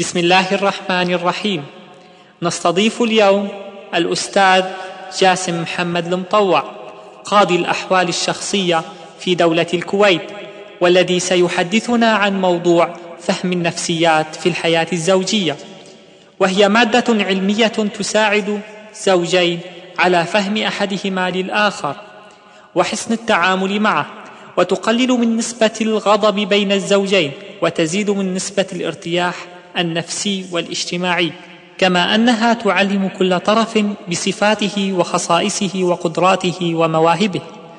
بسم الله الرحمن الرحيم. نستضيف اليوم الأستاذ جاسم محمد المطوع، قاضي الأحوال الشخصية في دولة الكويت، والذي سيحدثنا عن موضوع فهم النفسيات في الحياة الزوجية، وهي مادة علمية تساعد الزوجين على فهم أحدهما للآخر وحسن التعامل معه، وتقلل من نسبة الغضب بين الزوجين، وتزيد من نسبة الارتياح النفسي والاجتماعي، كما أنها تعلم كل طرف بصفاته وخصائصه وقدراته ومواهبه.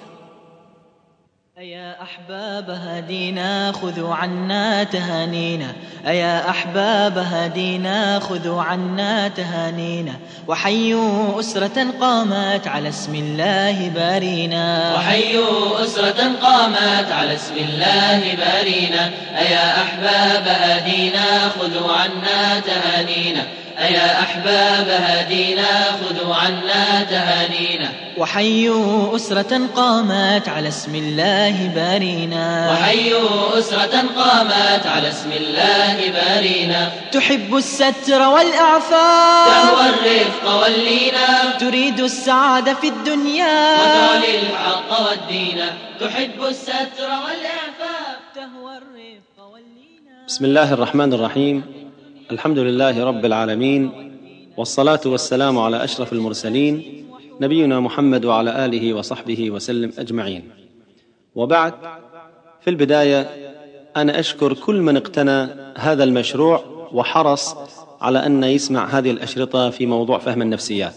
أيا أحباب هدينا خذوا عنا تهانينا، أيا أحباب هدينا خذوا عنا تهانينا، وحيوا أسرة قامت على اسم الله بارينا، وحيوا أسرة قامت على اسم الله بارينا. أيا أحباب هدينا خذوا عنا تهانينا، أيا أحباب هدينا خذوا عنا تهانينا، وحيوا أسرة قامت على اسم الله بارينا، وحيوا أسرة قامت على اسم الله بارينا. تحب الستر والإعفاف، تهوى الرفق واللينا، تريد السعادة في الدنيا، وتعلي الحق والدين. تحب الستر والإعفاف، تهوى الرفق واللينا. بسم الله الرحمن الرحيم. الحمد لله رب العالمين، والصلاة والسلام على أشرف المرسلين نبينا محمد وعلى آله وصحبه وسلم أجمعين. وبعد، في البداية أنا أشكر كل من اقتنى هذا المشروع وحرص على أن يسمع هذه الأشرطة في موضوع فهم النفسيات،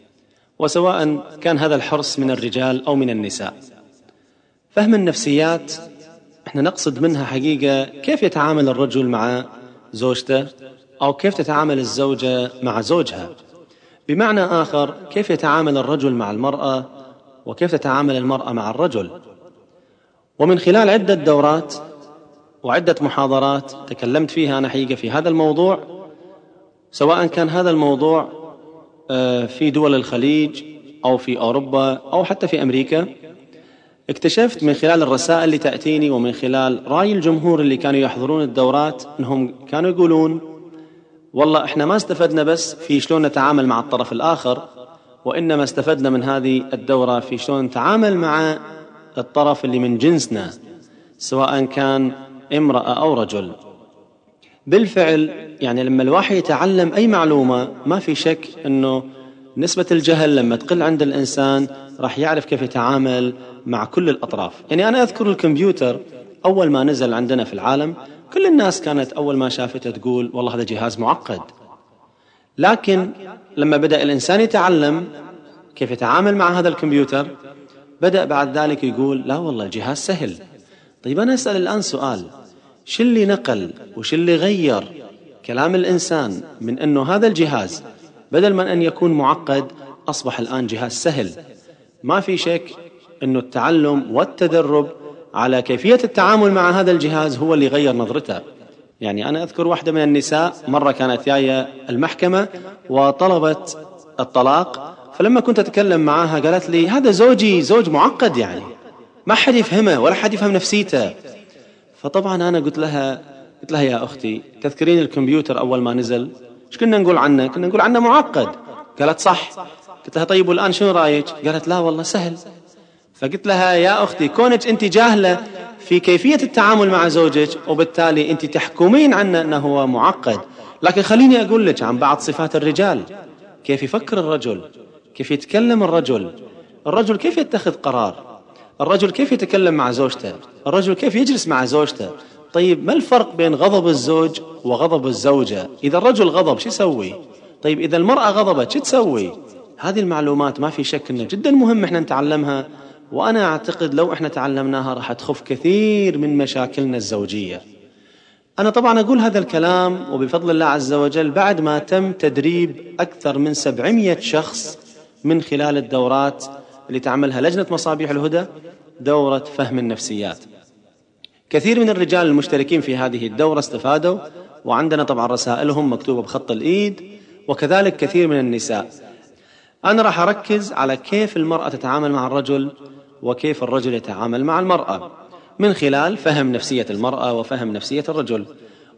وسواء كان هذا الحرص من الرجال أو من النساء. فهم النفسيات احنا نقصد منها حقيقة كيف يتعامل الرجل مع زوجته، أو كيف تتعامل الزوجة مع زوجها. بمعنى آخر، كيف يتعامل الرجل مع المرأة، وكيف تتعامل المرأة مع الرجل. ومن خلال عدة دورات وعدة محاضرات تكلمت فيها أنا حقيقة في هذا الموضوع، سواء كان هذا الموضوع في دول الخليج أو في أوروبا أو حتى في أمريكا، اكتشفت من خلال الرسائل اللي تأتيني ومن خلال رأي الجمهور اللي كانوا يحضرون الدورات أنهم كانوا يقولون والله احنا ما استفدنا بس في شلون نتعامل مع الطرف الآخر، وإنما استفدنا من هذه الدورة في شلون نتعامل مع الطرف اللي من جنسنا، سواء كان امرأة أو رجل. بالفعل يعني لما الواحد يتعلم أي معلومة، ما في شك أنه نسبة الجهل لما تقل عند الإنسان راح يعرف كيف يتعامل مع كل الأطراف. يعني أنا أذكر الكمبيوتر أول ما نزل عندنا في العالم، كل الناس كانت أول ما شافته تقول والله هذا جهاز معقد. لكن لما بدأ الإنسان يتعلم كيف يتعامل مع هذا الكمبيوتر، بدأ بعد ذلك يقول لا والله الجهاز سهل. طيب أنا أسأل الآن سؤال، شو اللي نقل وشو اللي غير كلام الإنسان من أنه هذا الجهاز بدل من أن يكون معقد أصبح الآن جهاز سهل؟ ما في شك أنه التعلم والتدرب على كيفية التعامل مع هذا الجهاز هو اللي غير نظرته. يعني أنا أذكر واحدة من النساء مرة كانت جاية المحكمة وطلبت الطلاق، فلما كنت أتكلم معها قالت لي هذا زوجي زوج معقد، يعني ما حد يفهمه ولا حد يفهم نفسيته. فطبعا أنا قلت لها يا أختي، تذكرين الكمبيوتر أول ما نزل إيش كنا نقول عنه؟ كنا نقول عنه معقد. قالت صح. قلت لها طيب والآن شنو رأيك؟ قالت لا والله سهل. فقلت لها يا أختي، كونك أنت جاهلة في كيفية التعامل مع زوجك وبالتالي أنت تحكمين عنه أنه هو معقد، لكن خليني أقول لك عن بعض صفات الرجال، كيف يفكر الرجل، كيف يتكلم الرجل كيف يتخذ قرار، الرجل كيف يتكلم مع زوجته، الرجل كيف يجلس مع زوجته. طيب ما الفرق بين غضب الزوج وغضب الزوجة؟ إذا الرجل غضب شو يسوي؟ طيب إذا المرأة غضبت شو تسوي؟ هذه المعلومات ما في شك أنه جدا مهم إحنا نتعلمها، وأنا أعتقد لو إحنا تعلمناها راح تخف كثير من مشاكلنا الزوجية. أنا طبعا أقول هذا الكلام وبفضل الله عز وجل بعد ما تم تدريب أكثر من 700 شخص من خلال الدورات اللي تعملها لجنة مصابيح الهدى، دورة فهم النفسيات. كثير من الرجال المشتركين في هذه الدورة استفادوا، وعندنا طبعا رسائلهم مكتوبة بخط الإيد، وكذلك كثير من النساء. أنا راح أركز على كيف المرأة تتعامل مع الرجل وكيف الرجل يتعامل مع المرأة من خلال فهم نفسية المرأة وفهم نفسية الرجل.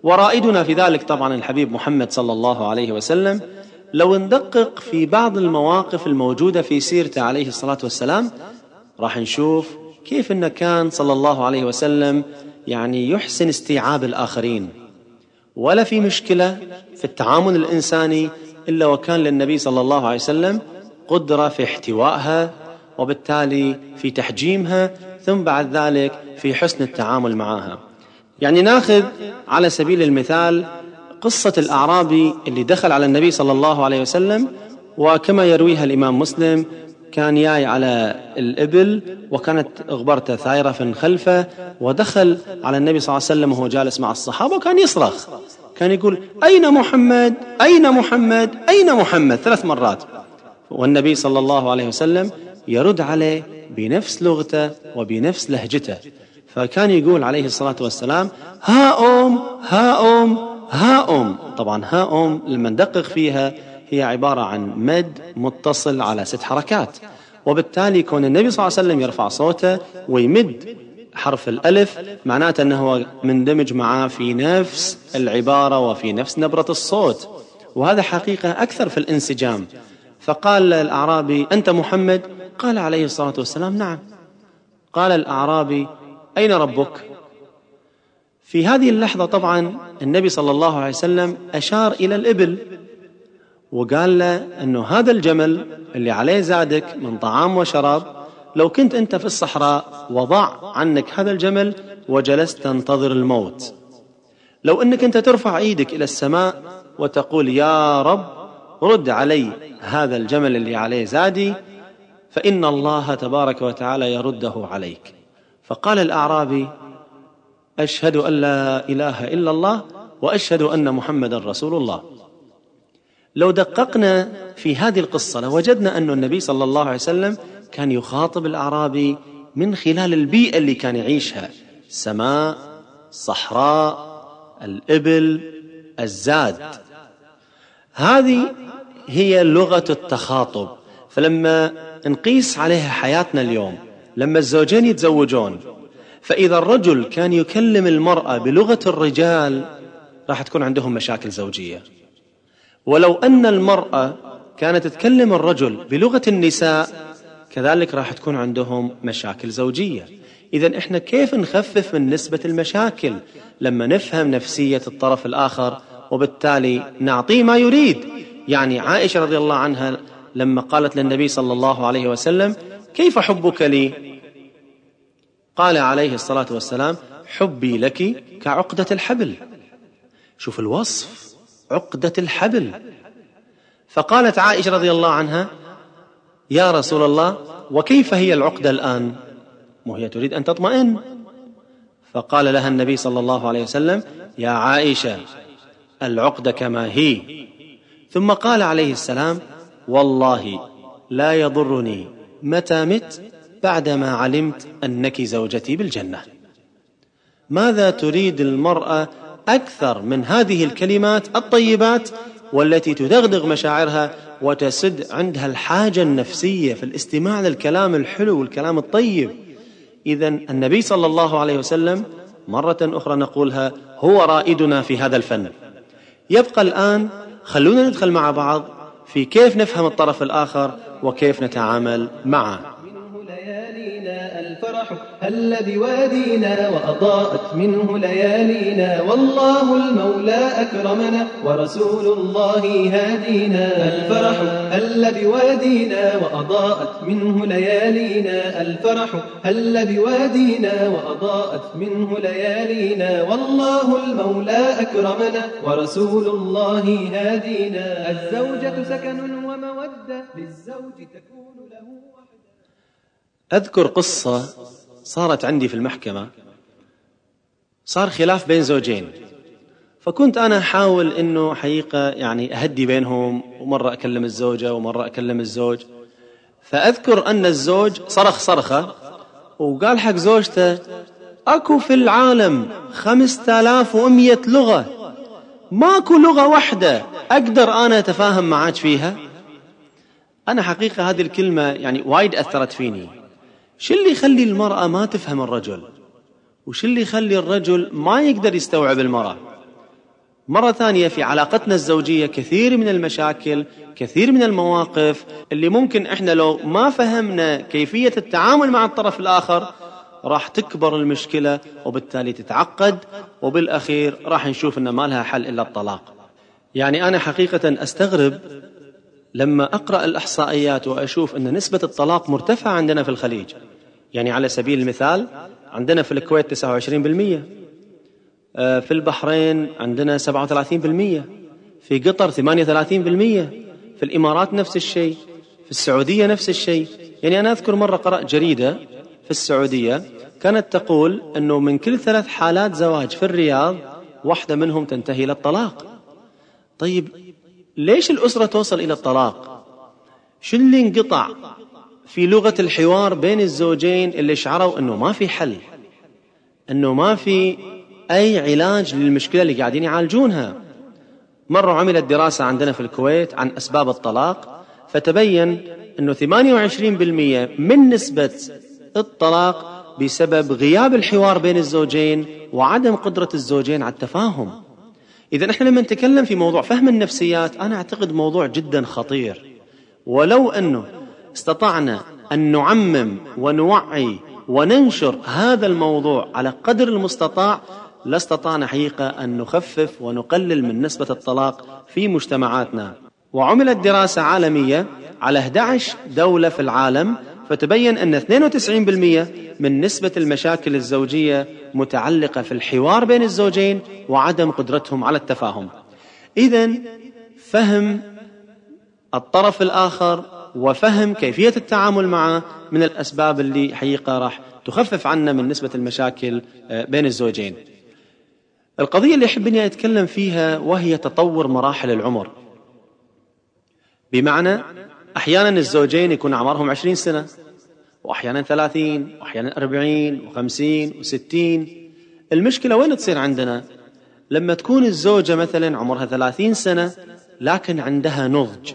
ورائدنا في ذلك طبعا الحبيب محمد صلى الله عليه وسلم. لو ندقق في بعض المواقف الموجودة في سيرته عليه الصلاة والسلام راح نشوف كيف أنه كان صلى الله عليه وسلم يعني يحسن استيعاب الآخرين، ولا في مشكلة في التعامل الإنساني إلا وكان للنبي صلى الله عليه وسلم قدرة في احتوائها، وبالتالي في تحجيمها، ثم بعد ذلك في حسن التعامل معها. يعني ناخذ على سبيل المثال قصة الأعرابي اللي دخل على النبي صلى الله عليه وسلم، وكما يرويها الإمام مسلم كان جاي على الإبل وكانت غبرته ثائرة في خلفه، ودخل على النبي صلى الله عليه وسلم وهو جالس مع الصحابة وكان يصرخ، كان يقول أين محمد أين محمد أين محمد 3 مرات، والنبي صلى الله عليه وسلم يرد عليه بنفس لغته وبنفس لهجته. فكان يقول عليه الصلاة والسلام ها أم ها أم ها أم. طبعا ها أم لما ندقق فيها هي عبارة عن مد متصل على 6 حركات، وبالتالي كون النبي صلى الله عليه وسلم يرفع صوته ويمد حرف الألف معناته أنه مندمج معه في نفس العبارة وفي نفس نبرة الصوت، وهذا حقيقة أكثر في الانسجام. فقال الأعرابي أنت محمد؟ قال عليه الصلاة والسلام نعم. قال الأعرابي أين ربك؟ في هذه اللحظة طبعا النبي صلى الله عليه وسلم أشار إلى الإبل وقال له أنه هذا الجمل اللي عليه زادك من طعام وشراب، لو كنت أنت في الصحراء وضع عنك هذا الجمل وجلست تنتظر الموت، لو أنك أنت ترفع إيدك إلى السماء وتقول يا رب رد علي هذا الجمل اللي عليه زادي، فإن الله تبارك وتعالى يرده عليك. فقال الأعرابي أشهد أن لا إله إلا الله وأشهد أن محمد رسول الله. لو دققنا في هذه القصة لوجدنا أن النبي صلى الله عليه وسلم كان يخاطب الأعرابي من خلال البيئة اللي كان يعيشها، سماء، صحراء، الإبل، الزاد. هذه هي لغة التخاطب. فلما نقيس عليها حياتنا اليوم، لما الزوجين يتزوجون، فإذا الرجل كان يكلم المرأة بلغة الرجال راح تكون عندهم مشاكل زوجية، ولو أن المرأة كانت تتكلم الرجل بلغة النساء كذلك راح تكون عندهم مشاكل زوجية. إذن إحنا كيف نخفف من نسبة المشاكل؟ لما نفهم نفسية الطرف الآخر وبالتالي نعطيه ما يريد. يعني عائشة رضي الله عنها لما قالت للنبي صلى الله عليه وسلم كيف حبك لي؟ قال عليه الصلاة والسلام حبي لك كعقدة الحبل. شوف الوصف، عقدة الحبل. فقالت عائشة رضي الله عنها يا رسول الله وكيف هي العقدة الآن؟ وهي تريد أن تطمئن. فقال لها النبي صلى الله عليه وسلم يا عائشة العقدة كما هي. ثم قال عليه السلام والله لا يضرني متى مت بعدما علمت أنك زوجتي بالجنة. ماذا تريد المرأة أكثر من هذه الكلمات الطيبات والتي تدغدغ مشاعرها وتسد عندها الحاجة النفسية في الاستماع للكلام الحلو والكلام الطيب؟ إذن النبي صلى الله عليه وسلم مرة أخرى نقولها هو رائدنا في هذا الفن. يبقى الآن خلونا ندخل مع بعض في كيف نفهم الطرف الآخر وكيف نتعامل معه. الفرح هل بوادينا وأضاءت منه ليالينا، والله المولى أكرمنا ورسول الله هادينا. الفرح هل بوادينا وأضاءت منه ليالينا، الفرح هل بوادينا وأضاءت منه ليالينا، والله المولى أكرمنا ورسول الله هادينا. الزوجة سكن ومودة للزوج تكون له وحدة. أذكر قصة صارت عندي في المحكمة. صار خلاف بين زوجين، فكنت أنا أحاول أنه حقيقة يعني أهدي بينهم، ومرة أكلم الزوجة ومرة أكلم الزوج. فأذكر أن الزوج صرخ صرخة وقال حق زوجته أكو في العالم 5100 لغة، ماكو لغة واحدة أقدر أنا أتفاهم معاك فيها. أنا حقيقة هذه الكلمة يعني وايد أثرت فيني. شو اللي يخلي المرأة ما تفهم الرجل؟ وش اللي يخلي الرجل ما يقدر يستوعب المرأة؟ مرة ثانية في علاقتنا الزوجية كثير من المشاكل، كثير من المواقف اللي ممكن إحنا لو ما فهمنا كيفية التعامل مع الطرف الآخر راح تكبر المشكلة وبالتالي تتعقد، وبالأخير راح نشوف إن ما لها حل إلا الطلاق. يعني أنا حقيقة أستغرب لما أقرأ الإحصائيات وأشوف أن نسبة الطلاق مرتفعة عندنا في الخليج. يعني على سبيل المثال عندنا في الكويت 29%، في البحرين عندنا 37%، في قطر 38%، في الإمارات نفس الشيء، في السعودية نفس الشيء. يعني أنا أذكر مرة قرأت جريدة في السعودية كانت تقول أنه من كل 3 حالات زواج في الرياض واحدة منهم تنتهي للطلاق. طيب ليش الأسرة توصل إلى الطلاق؟ شو اللي انقطع في لغة الحوار بين الزوجين اللي شعروا أنه ما في حل، أنه ما في أي علاج للمشكلة اللي قاعدين يعالجونها؟ مرة عملت دراسة عندنا في الكويت عن أسباب الطلاق، فتبين أنه 28% من نسبة الطلاق بسبب غياب الحوار بين الزوجين وعدم قدرة الزوجين على التفاهم. إذن إحنا لما نتكلم في موضوع فهم النفسيات أنا أعتقد موضوع جدا خطير، ولو أنه استطعنا أن نعمم ونوعي وننشر هذا الموضوع على قدر المستطاع لاستطعنا حقيقة أن نخفف ونقلل من نسبة الطلاق في مجتمعاتنا. وعملت دراسة عالمية على 11 دولة في العالم، فتبين أن 92% من نسبة المشاكل الزوجية متعلقة في الحوار بين الزوجين وعدم قدرتهم على التفاهم. إذن فهم الطرف الآخر وفهم كيفية التعامل معه من الأسباب اللي حقيقة راح تخفف عنا من نسبة المشاكل بين الزوجين. القضية اللي أحب أني أتكلم فيها وهي تطور مراحل العمر. بمعنى أحيانا الزوجين يكون عمرهم 20 سنة، وأحيانا 30، وأحيانا 40 و50 و60. المشكلة وين تصير عندنا؟ لما تكون الزوجة مثلا عمرها 30 سنة لكن عندها نضج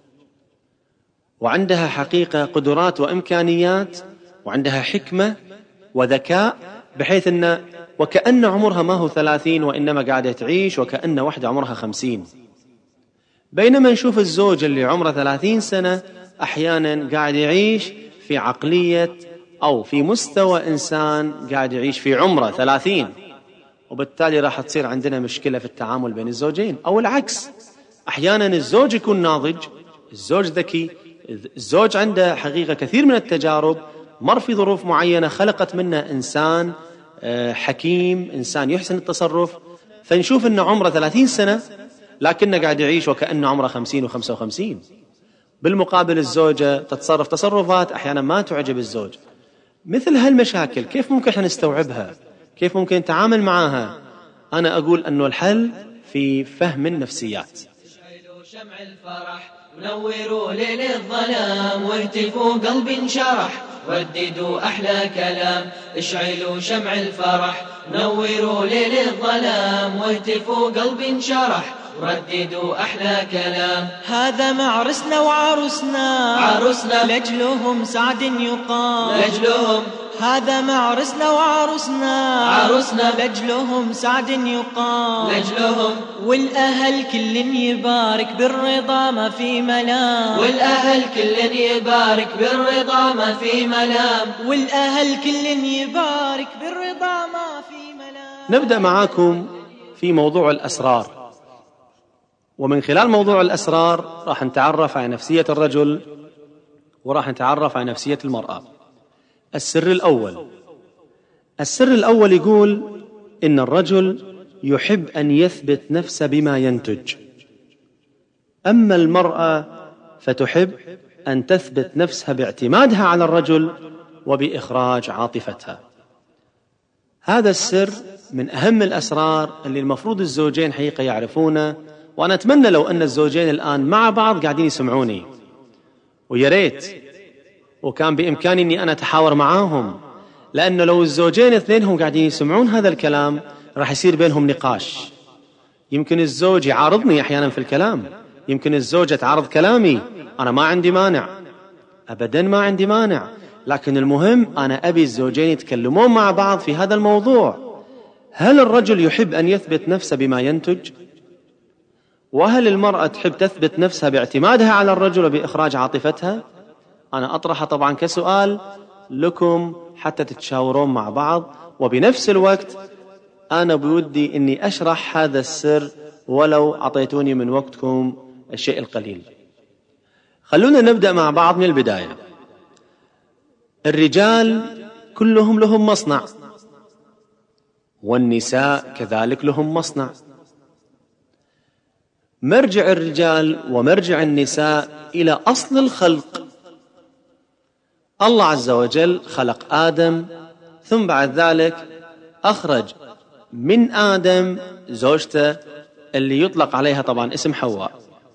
وعندها حقيقة قدرات وإمكانيات وعندها حكمة وذكاء، بحيث أن وكأن عمرها ما هو 30 وإنما قاعدة تعيش وكأن واحدة عمرها 50. بينما نشوف الزوج اللي عمره 30 سنة أحيانا قاعد يعيش في عقلية أو في مستوى إنسان قاعد يعيش في عمره 30، وبالتالي راح تصير عندنا مشكلة في التعامل بين الزوجين. أو العكس، أحيانا الزوج يكون ناضج، الزوج ذكي، الزوج عنده حقيقة كثير من التجارب، مر في ظروف معينة خلقت منه إنسان حكيم، إنسان يحسن التصرف، فنشوف أنه عمره 30 سنة لكنه قاعد يعيش وكأنه عمره 50 و55. بالمقابل الزوجة تتصرف تصرفات أحيانا ما تعجب الزوج. مثل هالمشاكل كيف ممكن احنا نستوعبها؟ كيف ممكن نتعامل معها؟ أنا أقول أنه الحل في فهم النفسيات. اشعلوا شمع الفرح ونوروا ليل الظلام، واهتفوا قلب انشرح رددوا أحلى كلام. اشعلوا شمع الفرح نوروا ليل الظلام، واهتفوا قلب انشرح رددوا أحلى كلام. هذا معرسنا وعروسنا، عروسنا لأجلهم سعد يقام، لأجلهم هذا معرسنا وعروسنا، عروسنا لأجلهم سعد يقام، لأجلهم والأهل كل يبارك بالرضا ما في ملام، والأهل كل يبارك بالرضا ما في ملام، والأهل كل يبارك بالرضا ما في ملام. نبدأ معاكم في موضوع الأسرار، ومن خلال موضوع الأسرار راح نتعرف على نفسية الرجل وراح نتعرف على نفسية المرأة. السر الأول يقول إن الرجل يحب أن يثبت نفسه بما ينتج، أما المرأة فتحب أن تثبت نفسها باعتمادها على الرجل وبإخراج عاطفتها. هذا السر من أهم الأسرار اللي المفروض الزوجين حقيقة يعرفونه، وأنا أتمنى لو أن الزوجين الآن مع بعض قاعدين يسمعوني، وياريت وكان بإمكاني أني أنا أتحاور معاهم، لأنه لو الزوجين اثنينهم قاعدين يسمعون هذا الكلام راح يصير بينهم نقاش. يمكن الزوج يعارضني أحيانا في الكلام، يمكن الزوجة تعارض كلامي، أنا ما عندي مانع، أبدا ما عندي مانع، لكن المهم أنا أبي الزوجين يتكلمون مع بعض في هذا الموضوع. هل الرجل يحب أن يثبت نفسه بما ينتج؟ وهل المرأة تحب تثبت نفسها باعتمادها على الرجل وبإخراج عاطفتها؟ أنا أطرحها طبعا كسؤال لكم حتى تتشاورون مع بعض، وبنفس الوقت أنا بودي أني أشرح هذا السر ولو أعطيتوني من وقتكم الشيء القليل. خلونا نبدأ مع بعض من البداية. الرجال كلهم لهم مصنع، والنساء كذلك لهم مصنع. مرجع الرجال ومرجع النساء إلى أصل الخلق. الله عز وجل خلق آدم، ثم بعد ذلك أخرج من آدم زوجته اللي يطلق عليها طبعا اسم حواء.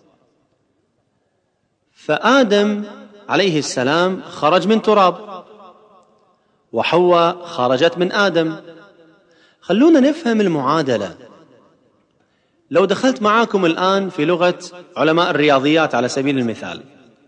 فآدم عليه السلام خرج من تراب، وحواء خرجت من آدم. خلونا نفهم المعادلة. لو دخلت معاكم الآن في لغة علماء الرياضيات على سبيل المثال،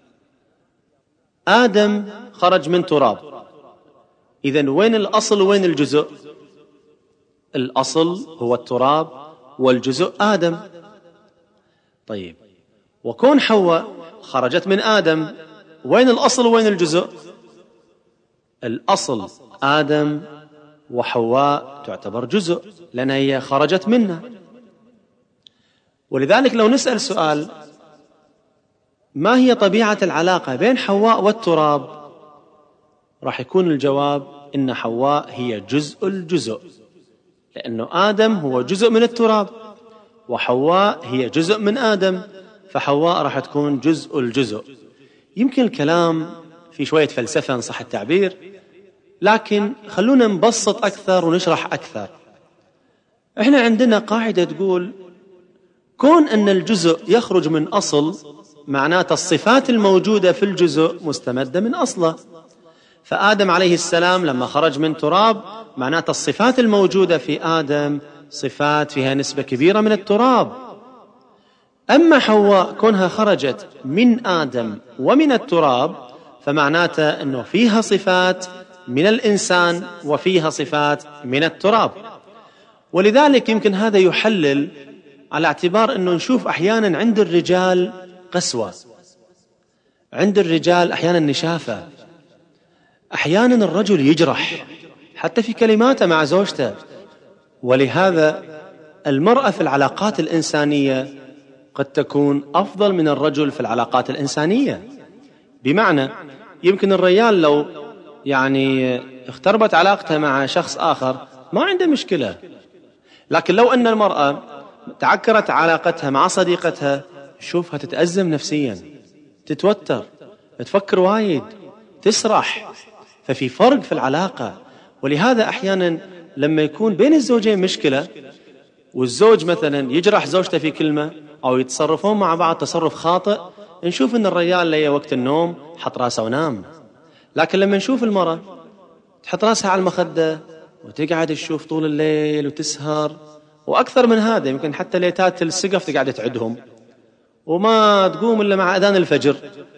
آدم خرج من تراب، إذن وين الأصل وين الجزء؟ الأصل هو التراب والجزء آدم. طيب، وكون حواء خرجت من آدم، وين الأصل وين الجزء؟ الأصل آدم، وحواء تعتبر جزء لأنها هي خرجت منه. ولذلك لو نسأل سؤال: ما هي طبيعة العلاقة بين حواء والتراب؟ راح يكون الجواب إن حواء هي جزء الجزء، لأنه آدم هو جزء من التراب، وحواء هي جزء من آدم، فحواء راح تكون جزء الجزء. يمكن الكلام في شوية فلسفة إن صح التعبير، لكن خلونا نبسط أكثر ونشرح أكثر. إحنا عندنا قاعدة تقول: كون أن الجزء يخرج من أصل، معناته الصفات الموجودة في الجزء مستمدة من أصله. فآدم عليه السلام لما خرج من تراب، معناته الصفات الموجودة في آدم صفات فيها نسبة كبيرة من التراب. أما حواء كونها خرجت من آدم ومن التراب، فمعناته أنه فيها صفات من الإنسان وفيها صفات من التراب. ولذلك يمكن هذا يحلل على اعتبار أنه نشوف أحيانا عند الرجال قسوة، عند الرجال أحيانا نشافة، أحيانا الرجل يجرح حتى في كلماته مع زوجته. ولهذا المرأة في العلاقات الإنسانية قد تكون أفضل من الرجل في العلاقات الإنسانية. بمعنى يمكن الرجال لو اختربت علاقتها مع شخص آخر ما عنده مشكلة، لكن لو أن المرأة تعكرت علاقتها مع صديقتها، شوفها تتأزم نفسيا، تتوتر، تفكر وايد، تسرح. ففي فرق في العلاقة. ولهذا أحيانا لما يكون بين الزوجين مشكلة، والزوج مثلا يجرح زوجته في كلمة أو يتصرفون مع بعض تصرف خاطئ، نشوف أن الرجال ليه وقت النوم حط راسه ونام. لكن لما نشوف المرأة تحط راسها على المخدة وتقعد تشوف طول الليل وتسهر، وأكثر من هذا يمكن حتى ليتات السقف تقعد تعدهم، وما تقوم إلا مع أذان الفجر،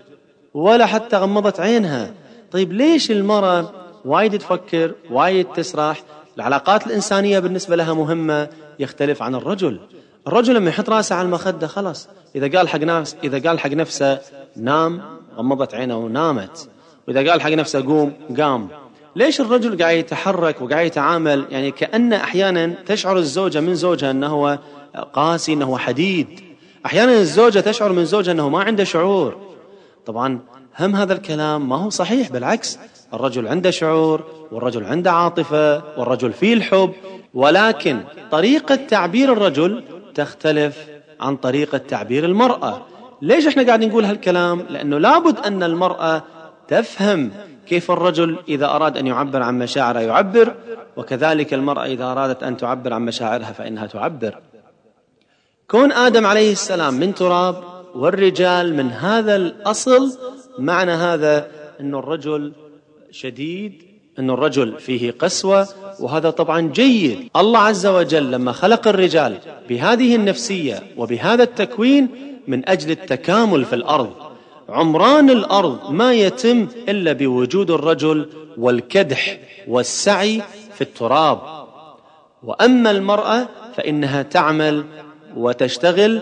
ولا حتى غمضت عينها. طيب ليش المرأة وايد تفكر، وايد تسرح؟ العلاقات الإنسانية بالنسبة لها مهمة، يختلف عن الرجل. الرجل لما يحط راسه على المخدة خلاص، إذا قال حق نفسه نام، غمضت عينه ونامت، وإذا قال حق نفسه قوم، قام. ليش الرجل قاعد يتحرك وقاعد يتعامل كأن أحيانا تشعر الزوجة من زوجها أنه هو قاسي، أنه هو حديد. أحيانا الزوجة تشعر من زوجها أنه ما عنده شعور. طبعا هم هذا الكلام ما هو صحيح، بالعكس، الرجل عنده شعور، والرجل عنده عاطفة، والرجل فيه الحب، ولكن طريقة تعبير الرجل تختلف عن طريقة تعبير المرأة. ليش احنا قاعدين نقول هالكلام؟ لأنه لابد أن المرأة تفهم كيف الرجل إذا أراد أن يعبر عن مشاعره يعبر، وكذلك المرأة إذا أرادت أن تعبر عن مشاعرها فإنها تعبر. كون آدم عليه السلام من تراب والرجال من هذا الأصل، معنى هذا أن الرجل شديد، أن الرجل فيه قسوة، وهذا طبعا جيد. الله عز وجل لما خلق الرجال بهذه النفسية وبهذا التكوين من أجل التكامل في الأرض. عمران الأرض ما يتم إلا بوجود الرجل والكدح والسعي في التراب. وأما المرأة فإنها تعمل وتشتغل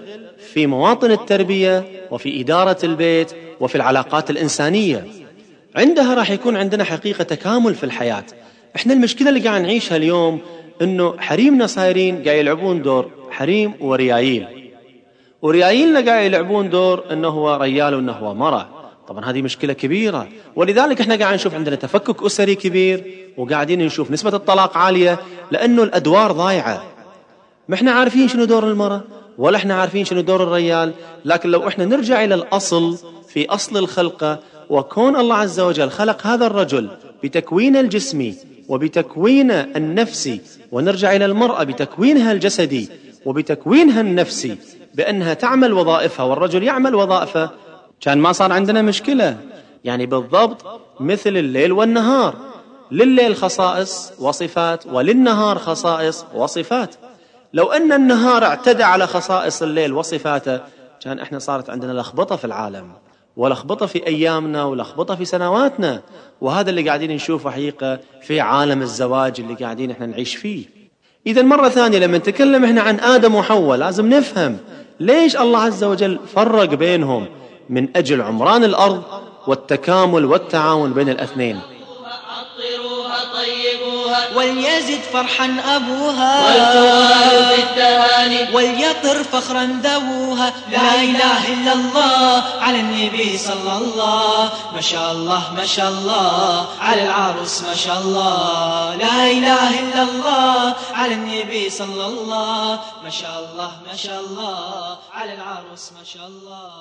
في مواطن التربية وفي إدارة البيت وفي العلاقات الإنسانية. عندها راح يكون عندنا حقيقة تكامل في الحياة. احنا المشكلة اللي قاعد نعيشها اليوم انه حريمنا صايرين قاعد يلعبون دور حريم وريايل، وريايلنا قاعد يلعبون دور انه هو ريال وانه هو مرأة. طبعا هذه مشكلة كبيرة، ولذلك احنا قاعد نشوف عندنا تفكك أسري كبير، وقاعدين نشوف نسبة الطلاق عالية، لأنه الأدوار ضايعة. ما احنا عارفين شنو دور المرأة ولا احنا عارفين شنو دور الرجال. لكن لو احنا نرجع إلى الأصل، في أصل الخلقة، وكون الله عز وجل خلق هذا الرجل بتكوينه الجسمي وبتكوينه النفسي، ونرجع إلى المرأة بتكوينها الجسدي وبتكوينها النفسي، بأنها تعمل وظائفها والرجل يعمل وظائفه، كان ما صار عندنا مشكلة. يعني بالضبط مثل الليل والنهار، لليل خصائص وصفات وللنهار خصائص وصفات. لو أن النهار اعتدى على خصائص الليل وصفاته، كان احنا صارت عندنا لخبطة في العالم، ولخبطة في أيامنا، ولخبطة في سنواتنا. وهذا اللي قاعدين نشوفه حقيقة في عالم الزواج اللي قاعدين احنا نعيش فيه. إذن مرة ثانية لما نتكلم احنا عن آدم وحواء، لازم نفهم ليش الله عز وجل فرق بينهم، من أجل عمران الأرض والتكامل والتعاون بين الاثنين. عطروها طيبوها وليزد فرحا أبوها، والتوال في التهاني وليطر فخرا ذووها. لا إله إلا الله على النبي صلى الله، ما شاء الله ما شاء الله على العروس ما شاء الله. لا إله إلا الله على النبي صلى الله، ما شاء الله ما شاء الله على العروس ما شاء الله.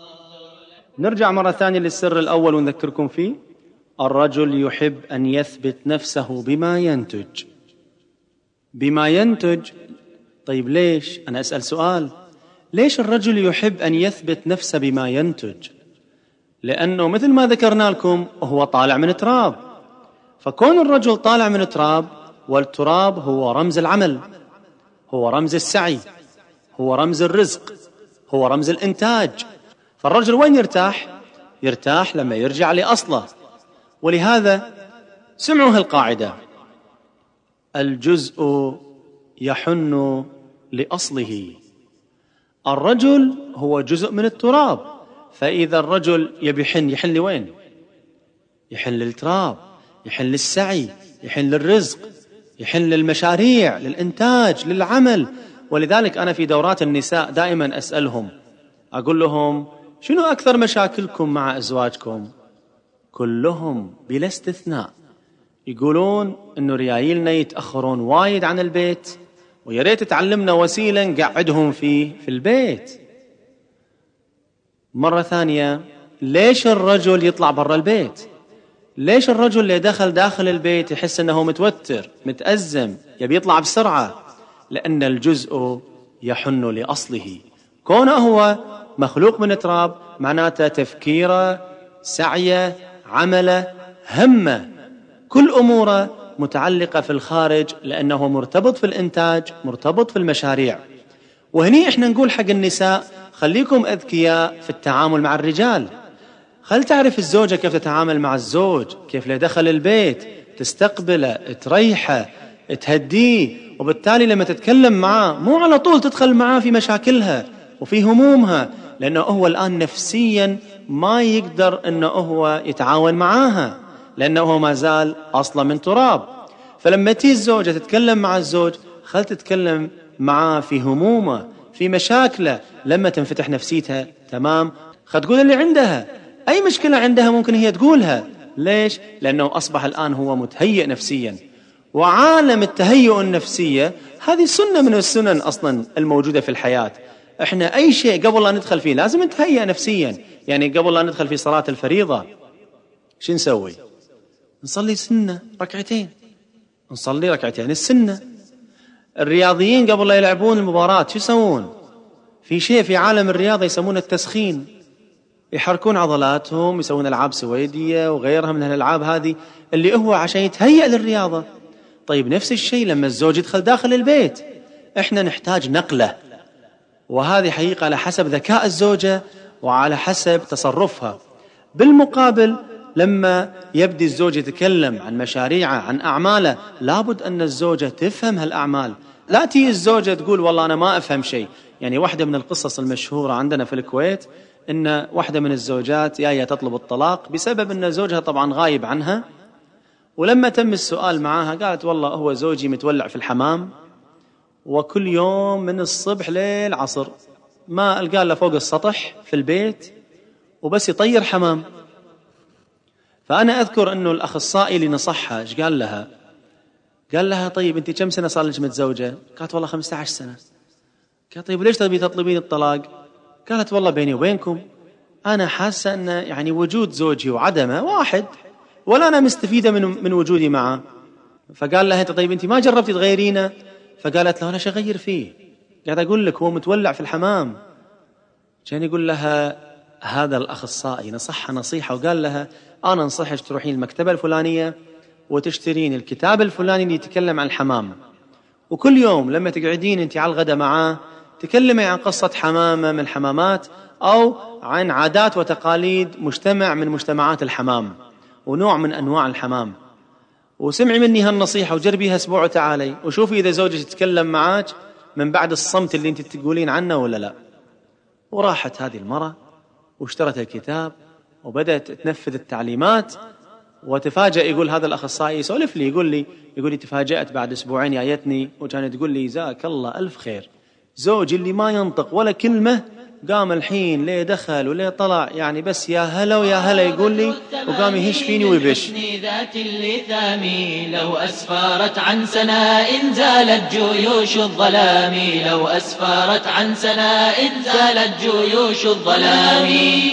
نرجع مرة ثانية للسر الأول ونذكركم فيه. الرجل يحب أن يثبت نفسه بما ينتج. بما ينتج. طيب ليش؟ أنا أسأل سؤال، ليش الرجل يحب أن يثبت نفسه بما ينتج؟ لأنه مثل ما ذكرنا لكم هو طالع من تراب، فكون الرجل طالع من تراب، والتراب هو رمز العمل، هو رمز السعي، هو رمز الرزق، هو رمز الإنتاج. فالرجل وين يرتاح؟ يرتاح لما يرجع لأصله. ولهذا سمعوا هالقاعدة: الجزء يحن لأصله. الرجل هو جزء من التراب، فإذا الرجل يبي يحن لوين؟ يحن للتراب، يحن للسعي، يحن للرزق، يحن للمشاريع، للإنتاج، للعمل. ولذلك أنا في دورات النساء دائما أسألهم، أقول لهم: شنو أكثر مشاكلكم مع أزواجكم؟ كلهم بلا استثناء يقولون إنه ريايلنا يتأخرون وايد عن البيت، وياريت تعلمنا وسيلة نقعدهم في البيت. مرة ثانية، ليش الرجل يطلع برا البيت؟ ليش الرجل اللي داخل البيت يحس أنه متوتر متأزم يبي يطلع بسرعة؟ لأن الجزء يحن لأصله. كونه هو مخلوق من تراب، معناته تفكيره، سعيه، عمله، همه، كل أموره متعلقة في الخارج، لأنه مرتبط في الإنتاج، مرتبط في المشاريع. وهني إحنا نقول حق النساء: خليكم أذكياء في التعامل مع الرجال. خل تعرف الزوجة كيف تتعامل مع الزوج، كيف له دخل البيت، تستقبله، تريحه، تهديه. وبالتالي لما تتكلم معاه مو على طول تدخل معاه في مشاكلها وفي همومها، لأنه هو الآن نفسيا ما يقدر أنه هو يتعاون معاها، لأنه هو ما زال أصلا من تراب. فلما تيجي الزوجة تتكلم مع الزوج، خل تتكلم معاه في همومه، في مشاكله. لما تنفتح نفسيتها تمام، خل تقول اللي عندها، أي مشكلة عندها ممكن هي تقولها. ليش؟ لأنه أصبح الآن هو متهيئ نفسيا. وعالم التهيئ النفسية هذه سنة من السنن أصلا الموجودة في الحياة. احنا أي شيء قبل لا ندخل فيه لازم نتهيئ نفسيا. يعني قبل لا ندخل في صلاة الفريضة شو نسوي؟ نصلي سنة ركعتين، نصلي ركعتين السنة. الرياضيين قبل لا يلعبون المباراة شو يسوون؟ في شيء في عالم الرياضة يسمونه التسخين، يحركون عضلاتهم، يسوون ألعاب سويدية وغيرها من الألعاب هذه اللي هو عشان يتهيئ للرياضة. طيب نفس الشيء لما الزوج يدخل داخل البيت، احنا نحتاج نقلة، وهذه حقيقة على حسب ذكاء الزوجة وعلى حسب تصرفها. بالمقابل لما يبدي الزوج يتكلم عن مشاريعه، عن أعماله، لابد أن الزوجة تفهم هالأعمال. لا تيجي الزوجة تقول والله أنا ما أفهم شيء، يعني واحدة من القصص المشهورة عندنا في الكويت إن واحدة من الزوجات جاية تطلب الطلاق بسبب أن زوجها طبعا غايب عنها، ولما تم السؤال معها قالت والله هو زوجي متولع في الحمام، وكل يوم من الصبح ليل عصر ما ألقى له فوق السطح في البيت وبس يطير حمام. فأنا أذكر أنه الأخصائي اللي نصحها إيش قال لها؟ قال لها طيب أنت كم سنة صار لك متزوجة؟ قالت والله 15 سنة. قال طيب ليش تبي تطلبين الطلاق؟ قالت والله بيني وبينكم أنا حاسة أن يعني وجود زوجي وعدمه واحد، ولا أنا مستفيدة من وجودي معه. فقال لها طيب أنت ما جربتي تغيرينه؟ فقالت له أنا شو أغير فيه؟ قاعد أقول لك هو متولع في الحمام. كان يقول لها هذا الأخصائي نصحها نصيحة وقال لها أنا أنصحك تروحين المكتبة الفلانية وتشترين الكتاب الفلاني اللي يتكلم عن الحمام، وكل يوم لما تقعدين أنت على الغداء معاه تكلمي عن قصة حمامة من الحمامات أو عن عادات وتقاليد مجتمع من مجتمعات الحمام ونوع من أنواع الحمام، وسمعي مني هالنصيحة وجربيها أسبوع وتعالي وشوفي إذا زوجك يتكلم معاك من بعد الصمت اللي أنت تقولين عنه ولا لا. وراحت هذه المرأة واشترت الكتاب وبدأت تنفذ التعليمات، وتفاجأ يقول هذا الأخصائي يسولف لي يقول لي تفاجأت بعد أسبوعين جايتني وكانت تقول لي جزاك الله ألف خير، زوجي اللي ما ينطق ولا كلمة قام الحين ليه دخل وليه طلع يعني بس يا هلا ويا هلا يقول لي، وقام يهش فيني ويبش. ذات اللثام لو أسفارت عن سناء زالت جيوش الظلام، لو أسفارت عن سناء زالت جيوش الظلام.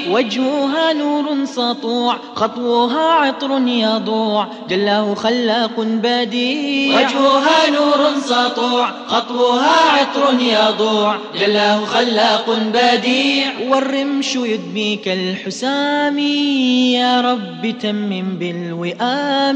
وجهها نور سطوع خطوها عطر يضوع جلاه خلاق بديع. وجهها نور سطوع خطوها عطر يضوع جلاه خلاق بديع. والرمش يدمي كالحسام يا رب تمم بالوئام.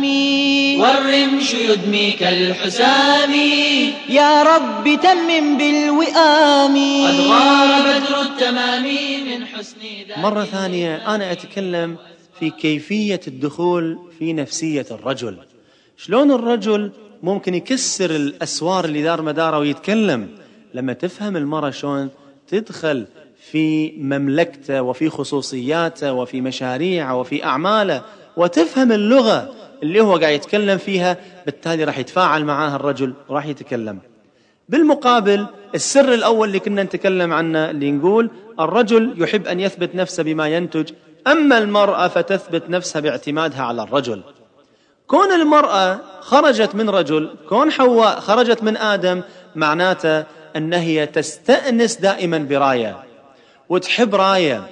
والرمش يدمي كالحسام يا رب تمم بالوئام. قد غار بدر التمام من حسن ذاك. مرة ثانية أنا أتكلم في كيفية الدخول في نفسية الرجل، شلون الرجل ممكن يكسر الأسوار اللي دار مداره ويتكلم. لما تفهم المرأة شلون تدخل في مملكته وفي خصوصياته وفي مشاريعه وفي أعماله وتفهم اللغة اللي هو قاعد يتكلم فيها، بالتالي راح يتفاعل معها الرجل وراح يتكلم. بالمقابل السر الأول اللي كنا نتكلم عنه اللي نقول الرجل يحب أن يثبت نفسه بما ينتج، أما المرأة فتثبت نفسها باعتمادها على الرجل. كون المرأة خرجت من رجل، كون حواء خرجت من آدم، معناته أن هي تستأنس دائما براية وتحب راية.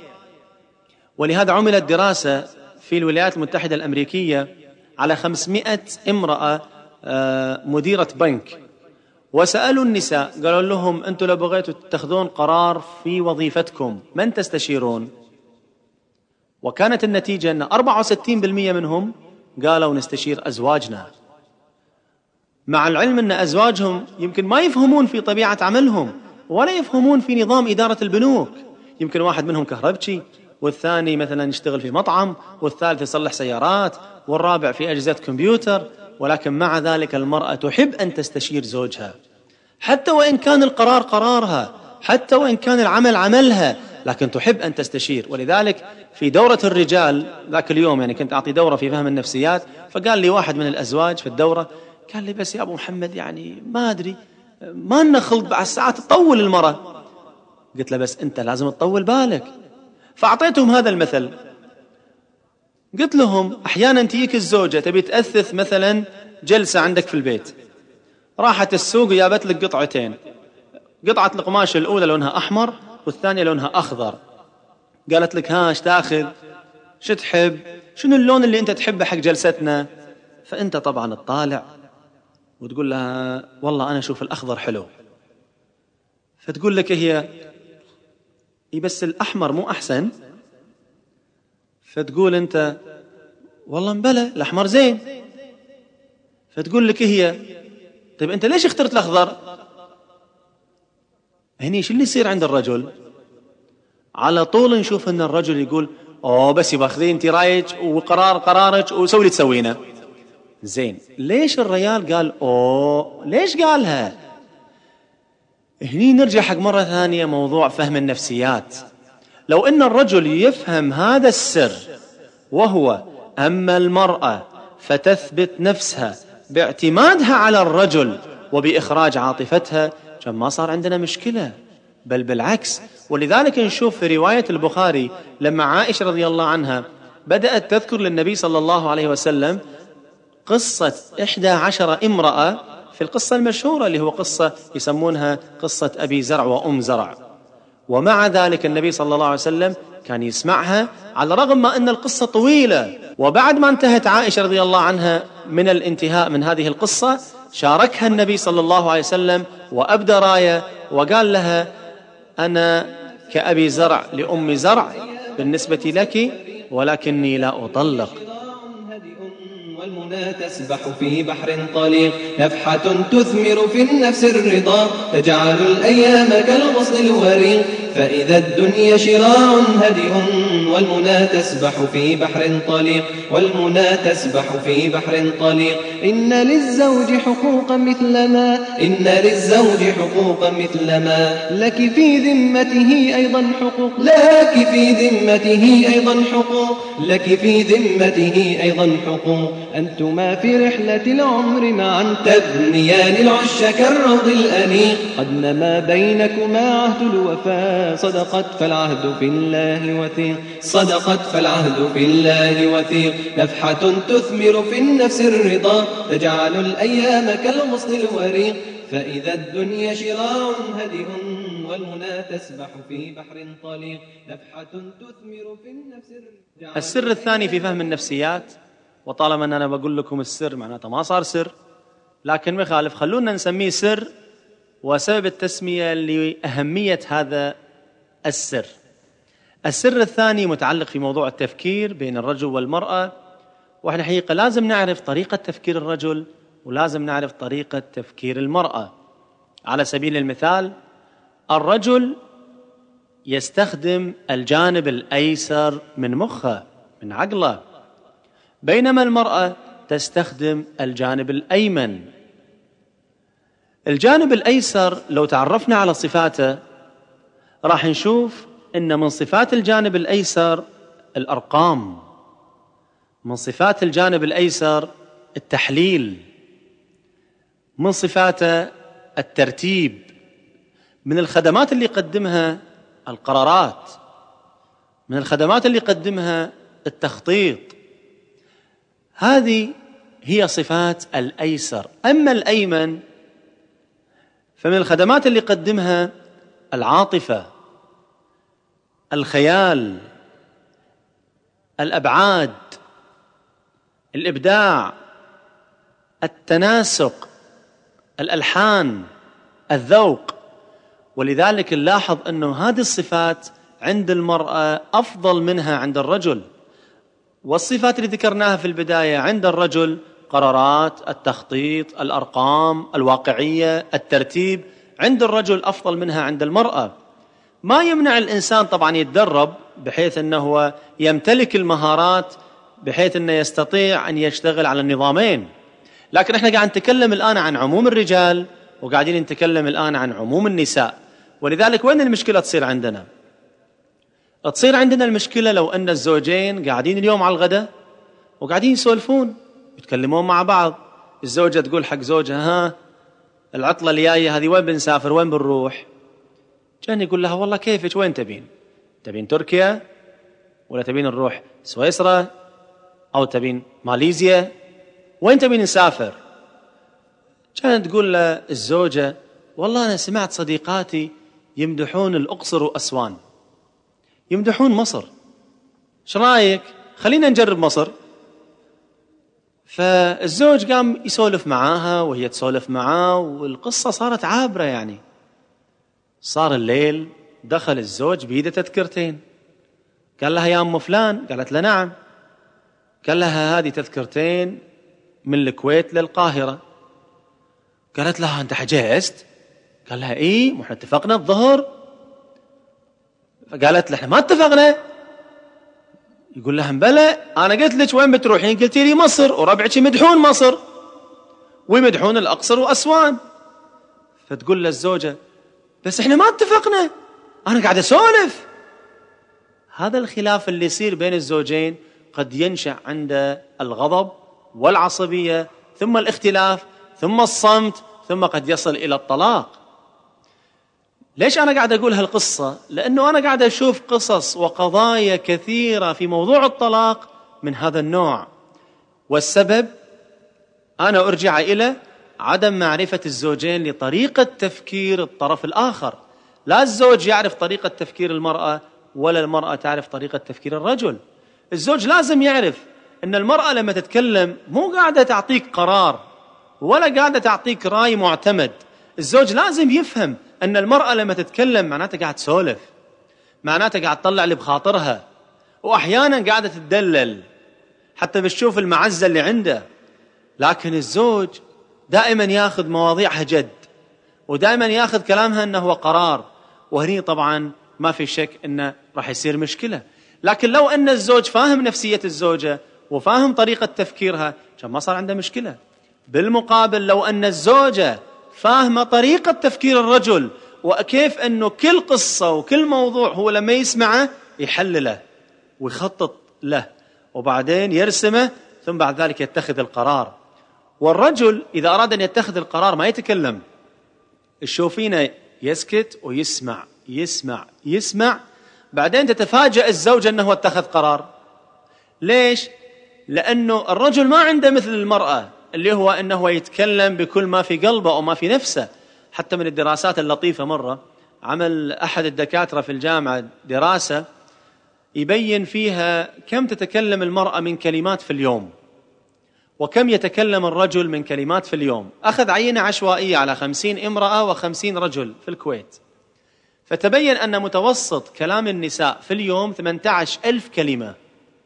ولهذا عملت دراسة في الولايات المتحدة الأمريكية على 500 امرأة مديرة بنك، وسألوا النساء قالوا لهم أنتم لو بغيتوا تتخذون قرار في وظيفتكم من تستشيرون؟ وكانت النتيجة أن 64% منهم قالوا نستشير أزواجنا، مع العلم أن أزواجهم يمكن ما يفهمون في طبيعة عملهم ولا يفهمون في نظام إدارة البنوك. يمكن واحد منهم كهربجي، والثاني مثلا يشتغل في مطعم، والثالث يصلح سيارات، والرابع في أجهزة كمبيوتر، ولكن مع ذلك المرأة تحب أن تستشير زوجها، حتى وإن كان القرار قرارها، حتى وإن كان العمل عملها، لكن تحب أن تستشير. ولذلك في دورة الرجال ذاك اليوم يعني كنت أعطي دورة في فهم النفسيات، فقال لي واحد من الأزواج في الدورة قال لي بس يا أبو محمد يعني ما أدري ما لنا خلق بعد ساعات تطول المرأة. قلت له بس أنت لازم تطول بالك. فأعطيتهم هذا المثل، قلت لهم أحيانا تجيك الزوجة تبي تأثث مثلا جلسة عندك في البيت، راحت السوق وجابت لك قطعتين، قطعة القماش الأولى لونها أحمر والثانية لونها أخضر، قالت لك ها ايش تاخذ؟ شو تحب؟ شنو اللون اللي أنت تحبه حق جلستنا؟ فأنت طبعا تطالع وتقول لها والله أنا أشوف الأخضر حلو، فتقول لك هي بس الأحمر مو أحسن؟ فتقول أنت والله مبلى الأحمر زين. فتقول لك هي طيب أنت ليش اخترت الأخضر؟ هني شو اللي يصير عند الرجل؟ على طول نشوف أن الرجل يقول بس يبقى خذي أنت رايك وقرار قرارك وسوي اللي تسوينه. زين، ليش الرجال قال ليش قالها؟ هني نرجع حق مرة ثانية موضوع فهم النفسيات. لو أن الرجل يفهم هذا السر، وهو أما المرأة فتثبت نفسها باعتمادها على الرجل وبإخراج عاطفتها، كان ما صار عندنا مشكلة، بل بالعكس. ولذلك نشوف في رواية البخاري لما عائشة رضي الله عنها بدأت تذكر للنبي صلى الله عليه وسلم قصة 11 امرأة في القصة المشهورة اللي هو قصة يسمونها قصة أبي زرع وأم زرع، ومع ذلك النبي صلى الله عليه وسلم كان يسمعها على الرغم ما أن القصة طويلة. وبعد ما انتهت عائشة رضي الله عنها من الانتهاء من هذه القصة، شاركها النبي صلى الله عليه وسلم وأبدى راية وقال لها: أنا كأبي زرع لأم زرع بالنسبة لك، ولكني لا أطلق. والمنى تسبح في بحر طليق، نفحة تثمر في النفس الرضا، تجعل الأيام كالغصن الوريق. فإذا الدنيا شراع هدئ والمنى تسبح في بحر طليق، والمنى تسبح في بحر طليق. إن للزوج حقوقا مثل ما لك في ذمته أيضا حقوق، لك في ذمته أيضا حقوق. أنتما في رحلة العمر معا تبنيان العش كالروض الأنيق، قد نما بينكما عهد الوفاء، صدقت فالعهد في الله وثيق. نفحة تثمر في النفس الرضا، تجعل الأيام كالغصن الوريق. فإذا الدنيا شراع هدئ والمنى تسبح في بحر طليق، نفحة تثمر في النفس الرضا. السر الثاني في فهم النفسيات، وطالما أن أنا بقول لكم السر معناته ما صار سر، لكن مخالف خلونا نسميه سر، وسبب التسمية لأهمية هذا السر. السر الثاني متعلق في موضوع التفكير بين الرجل والمرأة، وإحنا حقيقة لازم نعرف طريقة تفكير الرجل ولازم نعرف طريقة تفكير المرأة. على سبيل المثال، الرجل يستخدم الجانب الأيسر من مخه، من عقله، بينما المرأة تستخدم الجانب الأيمن. الجانب الأيسر لو تعرفنا على صفاته راح نشوف إن من صفات الجانب الأيسر الأرقام، من صفات الجانب الأيسر التحليل، من صفاته الترتيب، من الخدمات اللي يقدمها القرارات، من الخدمات اللي يقدمها التخطيط. هذه هي صفات الأيسر. أما الأيمن فمن الخدمات اللي يقدمها العاطفة، الخيال، الأبعاد، الإبداع، التناسق، الألحان، الذوق. ولذلك نلاحظ أنه هذه الصفات عند المرأة أفضل منها عند الرجل. والصفات اللي ذكرناها في البداية عند الرجل قرارات، التخطيط، الأرقام، الواقعية، الترتيب، عند الرجل أفضل منها عند المرأة. ما يمنع الإنسان طبعا يتدرب بحيث أنه يمتلك المهارات بحيث أنه يستطيع أن يشتغل على النظامين، لكن احنا قاعد نتكلم الآن عن عموم الرجال وقاعدين نتكلم الآن عن عموم النساء. ولذلك وين المشكلة تصير عندنا؟ تصير عندنا المشكلة لو أن الزوجين قاعدين اليوم على الغداء وقاعدين يسولفون يتكلمون مع بعض. الزوجة تقول حق زوجها: ها العطلة اللي جاية هذه وين بنسافر، وين بنروح؟ كان يقول لها: والله كيفك، وين تبين تركيا، ولا تبين نروح سويسرا، أو تبين ماليزيا، وين تبين نسافر؟ كانت تقول له الزوجة: والله أنا سمعت صديقاتي يمدحون الأقصر وأسوان، يمدحون مصر، ايش رايك خلينا نجرب مصر؟ فالزوج قام يسولف معاها وهي تسولف معاه، والقصة صارت عابرة. يعني صار الليل، دخل الزوج بيده تذكرتين، قال لها: يا أم فلان. قالت له: نعم. قال لها: هذه تذكرتين من الكويت للقاهرة. قالت لها: أنت حجزت؟ قال لها: إيه، احنا اتفقنا الظهر. فقالت له: احنا ما اتفقنا. يقول لها: بلى، أنا قلت لك وين بتروحين، قلتي لي مصر، وربعك يمدحون مصر ويمدحون الأقصر وأسوان. فتقول له الزوجة: بس احنا ما اتفقنا، انا قاعد اسولف. هذا الخلاف اللي يصير بين الزوجين قد ينشأ عند الغضب والعصبية، ثم الاختلاف، ثم الصمت، ثم قد يصل إلى الطلاق. ليش أنا قاعد أقول هالقصة؟ لأنه أنا قاعد أشوف قصص وقضايا كثيرة في موضوع الطلاق من هذا النوع، والسبب أنا أرجع إلى عدم معرفة الزوجين لطريقة تفكير الطرف الآخر. لا الزوج يعرف طريقة تفكير المرأة ولا المرأة تعرف طريقة تفكير الرجل. الزوج لازم يعرف أن المرأة لما تتكلم مو قاعدة تعطيك قرار ولا قاعدة تعطيك رأي معتمد. الزوج لازم يفهم أن المرأة لما تتكلم معناتها قاعد تسولف، معناتها قاعد تطلع اللي بخاطرها، وأحيانا قاعدة تدلل حتى بتشوف المعزة اللي عنده. لكن الزوج دائما ياخذ مواضيعها جد، ودائما ياخذ كلامها أنه هو قرار، وهني طبعا ما في شك أنه راح يصير مشكلة. لكن لو أن الزوج فاهم نفسية الزوجة وفاهم طريقة تفكيرها كان ما صار عنده مشكلة. بالمقابل لو أن الزوجة فاهمة طريقة تفكير الرجل وكيف أنه كل قصة وكل موضوع هو لما يسمعه يحلله ويخطط له وبعدين يرسمه، ثم بعد ذلك يتخذ القرار. والرجل إذا أراد أن يتخذ القرار ما يتكلم، تشوفينه يسكت ويسمع يسمع يسمع، بعدين تتفاجأ الزوجة أنه اتخذ قرار. ليش؟ لأنه الرجل ما عنده مثل المرأة اللي هو أنه يتكلم بكل ما في قلبه أو ما في نفسه. حتى من الدراسات اللطيفة مرة عمل أحد الدكاترة في الجامعة دراسة يبين فيها كم تتكلم المرأة من كلمات في اليوم وكم يتكلم الرجل من كلمات في اليوم. أخذ عينة عشوائية على 50 امرأة و50 رجل في الكويت، فتبين أن متوسط كلام النساء في اليوم 18,000 كلمة،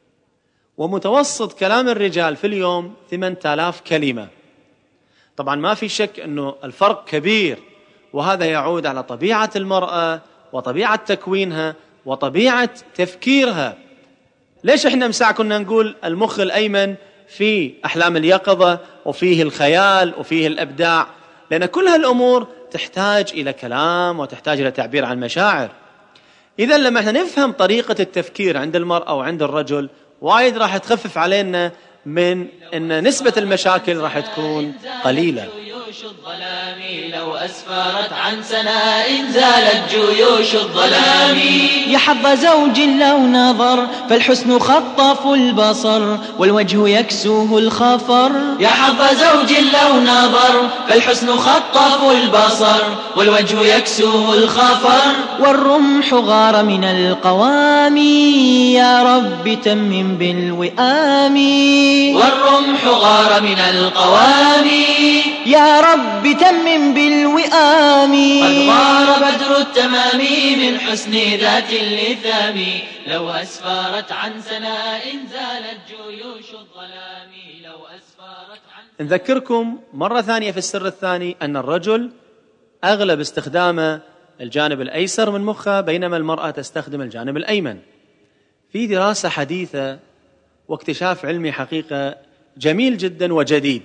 ومتوسط كلام الرجال في اليوم 8,000 كلمة. طبعا ما في شك أنه الفرق كبير، وهذا يعود على طبيعة المرأة وطبيعة تكوينها وطبيعة تفكيرها. ليش إحنا مساء كنا نقول المخ الأيمن في أحلام اليقظة وفيه الخيال وفيه الإبداع؟ لأن كل هالأمور تحتاج إلى كلام وتحتاج إلى تعبير عن مشاعر. إذن لما احنا نفهم طريقة التفكير عند المرأة وعند الرجل وايد راح تخفف علينا من أن نسبة المشاكل راح تكون قليلة. جيوش الظلام لو أسفرت عن سناء زالت جيوش الظلام. يا حظ زوج لو نظر فالحسن خطف البصر والوجه يكسوه الخفر. يا حظ زوج لو نظر فالحسن خطف البصر والوجه يكسوه الخفر. والرمح غار من القوام يا رب تمم بالوئام. والرمح غار من القوام يا رب تمم بالوئام. قد غار بدر التمام من حسن ذات اللثام لو أسفرت عن سناء زالت جيوش الظلام. لو أسفرت عن نذكركم مرة ثانية في السر الثاني أن الرجل أغلب استخدامه الجانب الأيسر من مخه، بينما المرأة تستخدم الجانب الأيمن. في دراسة حديثة واكتشاف علمي حقيقة جميل جدا وجديد،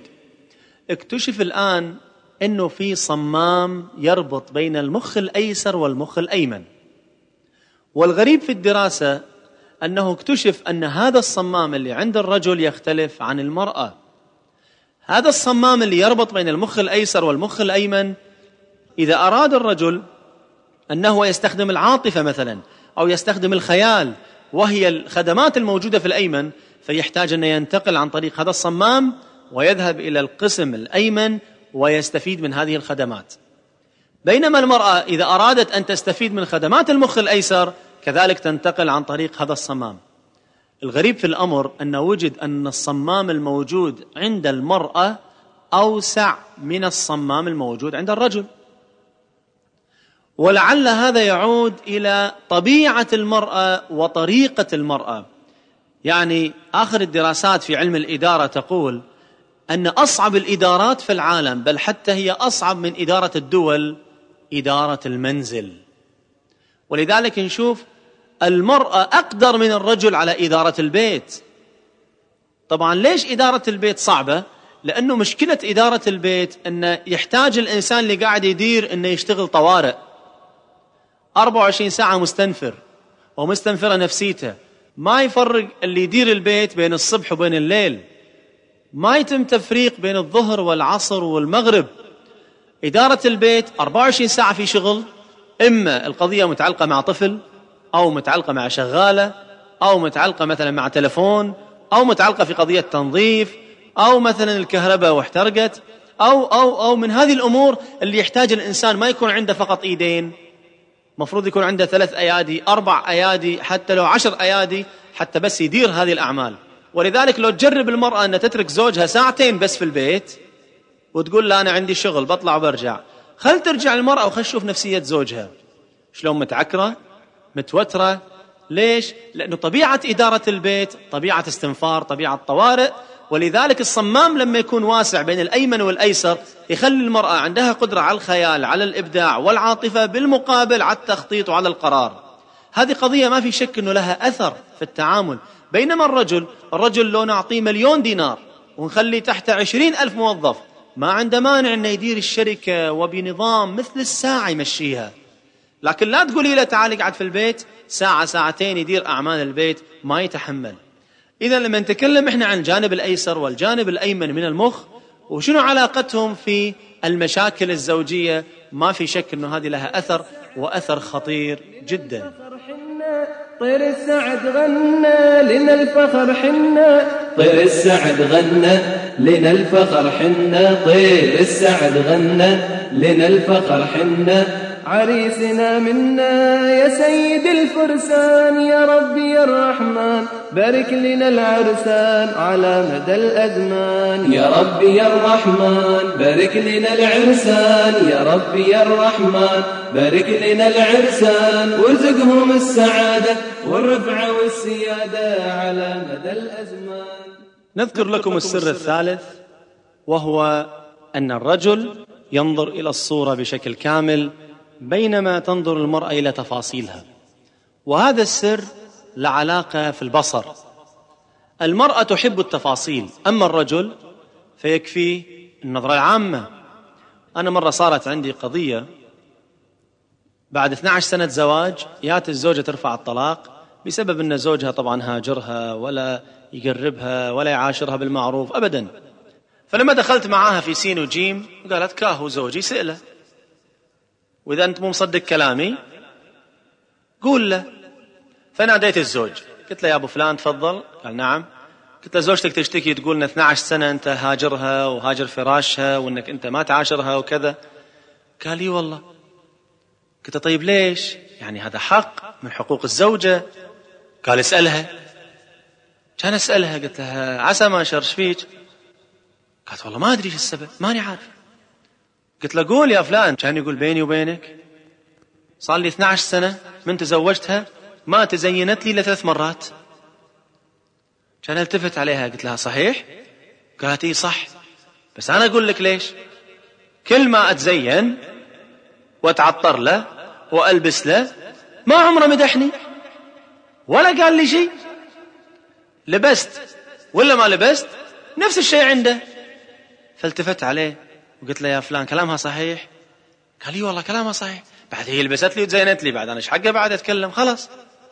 اكتشف الآن أنه في صمام يربط بين المخ الأيسر والمخ الأيمن. والغريب في الدراسة أنه اكتشف أن هذا الصمام اللي عند الرجل يختلف عن المرأة. هذا الصمام اللي يربط بين المخ الأيسر والمخ الأيمن، إذا أراد الرجل أنه يستخدم العاطفة مثلا أو يستخدم الخيال وهي الخدمات الموجودة في الأيمن، فيحتاج أن ينتقل عن طريق هذا الصمام ويذهب إلى القسم الأيمن ويستفيد من هذه الخدمات. بينما المرأة إذا أرادت أن تستفيد من خدمات المخ الأيسر كذلك تنتقل عن طريق هذا الصمام. الغريب في الأمر أن وجد أن الصمام الموجود عند المرأة أوسع من الصمام الموجود عند الرجل، ولعل هذا يعود إلى طبيعة المرأة وطريقة المرأة. يعني آخر الدراسات في علم الإدارة تقول أن أصعب الإدارات في العالم، بل حتى هي أصعب من إدارة الدول، إدارة المنزل. ولذلك نشوف المرأة أقدر من الرجل على إدارة البيت. طبعا ليش إدارة البيت صعبة؟ لأنه مشكلة إدارة البيت أنه يحتاج الإنسان اللي قاعد يدير أنه يشتغل طوارئ، 24 ساعة مستنفر ومستنفرة نفسيته، ما يفرق اللي يدير البيت بين الصبح وبين الليل، ما يتم تفريق بين الظهر والعصر والمغرب. إدارة البيت 24 ساعة في شغل، إما القضية متعلقة مع طفل، أو متعلقة مع شغالة، أو متعلقة مثلا مع تلفون، أو متعلقة في قضية تنظيف، أو مثلا الكهرباء واحترقت، أو من هذه الأمور اللي يحتاج الإنسان ما يكون عنده فقط إيدين، مفروض يكون عنده 3 أيادي 4 أيادي حتى لو 10 أيادي حتى بس يدير هذه الأعمال. ولذلك لو تجرب المرأة أن تترك زوجها 2 ساعة بس في البيت وتقول لا أنا عندي شغل بطلع وبرجع، خل ترجع المرأة وخل تشوف نفسية زوجها شلون متعكرة متوترة. ليش؟ لأنه طبيعة إدارة البيت طبيعة استنفار، طبيعة طوارئ. ولذلك الصمام لما يكون واسع بين الأيمن والأيسر يخلي المرأة عندها قدرة على الخيال، على الإبداع والعاطفة، بالمقابل على التخطيط وعلى القرار. هذه قضية ما في شك أنه لها أثر في التعامل. بينما الرجل لو نعطيه 1,000,000 دينار ونخلي تحته 20,000 موظف ما عنده مانع أنه يدير الشركة وبنظام مثل الساعة يمشيها. لكن لا تقولي له تعالي قاعد في البيت 1 2 يدير أعمال البيت، ما يتحمل. إذا لما نتكلم إحنا عن الجانب الأيسر والجانب الأيمن من المخ وشنو علاقتهم في المشاكل الزوجية، ما في شك أنه هذه لها أثر وأثر خطير جدا. طير السعد غنى لنا الفخر حنا، طير السعد غنى لنا الفخر حنا، طير السعد غنى لنا الفخر حنا، عريسنا منا يا سيد الفرسان، يا ربي يا الرحمن بارك لنا العرسان على مدى الأزمان، يا ربي يا الرحمن بارك لنا العرسان، يا ربي يا الرحمن بارك لنا العرسان، وارزقهم السعادة والرفعة والسيادة على مدى الأزمان. نذكر لكم السر الثالث، وهو أن الرجل ينظر إلى الصورة بشكل كامل بينما تنظر المرأة إلى تفاصيلها. وهذا السر لعلاقة في البصر. المرأة تحب التفاصيل، أما الرجل فيكفي النظرة العامة. أنا مرة صارت عندي قضية بعد 12 سنة زواج، جاءت الزوجة ترفع الطلاق بسبب أن زوجها طبعا هاجرها ولا يقربها ولا يعاشرها بالمعروف أبدا. فلما دخلت معاها في سين وجيم قالت كاهو زوجي سئله، وإذا أنت مو مصدق كلامي قول له. فناديت الزوج قلت له يا أبو فلان تفضل. قال نعم. قلت له زوجتك تشتكي تقول إن 12 سنة أنت هاجرها وهاجر فراشها وأنك أنت ما تعاشرها وكذا. قال لي والله. قلت له طيب ليش؟ يعني هذا حق من حقوق الزوجة. قال اسألها. كان أسألها قلت لها عسى ما شرش فيك. قالت والله ما أدري ايش السبب ماني عارف. قلت له قول يا فلان. كان يقول بيني وبينك صار لي 12 سنة من تزوجتها ما تزينت لي ل3 مرات. كان التفت عليها قلت لها صحيح؟ قالت اي صح، بس أنا أقول لك ليش. كل ما أتزين وأتعطر له وألبس له ما عمره مدحني ولا قال لي شيء. لبست ولا ما لبست نفس الشيء عنده. فالتفت عليه وقلت له يا فلان كلامها صحيح؟ قال لي والله كلامها صحيح. بعد هي لبست لي وتزينت لي، بعد أنا ايش حقه بعد أتكلم؟ خلاص.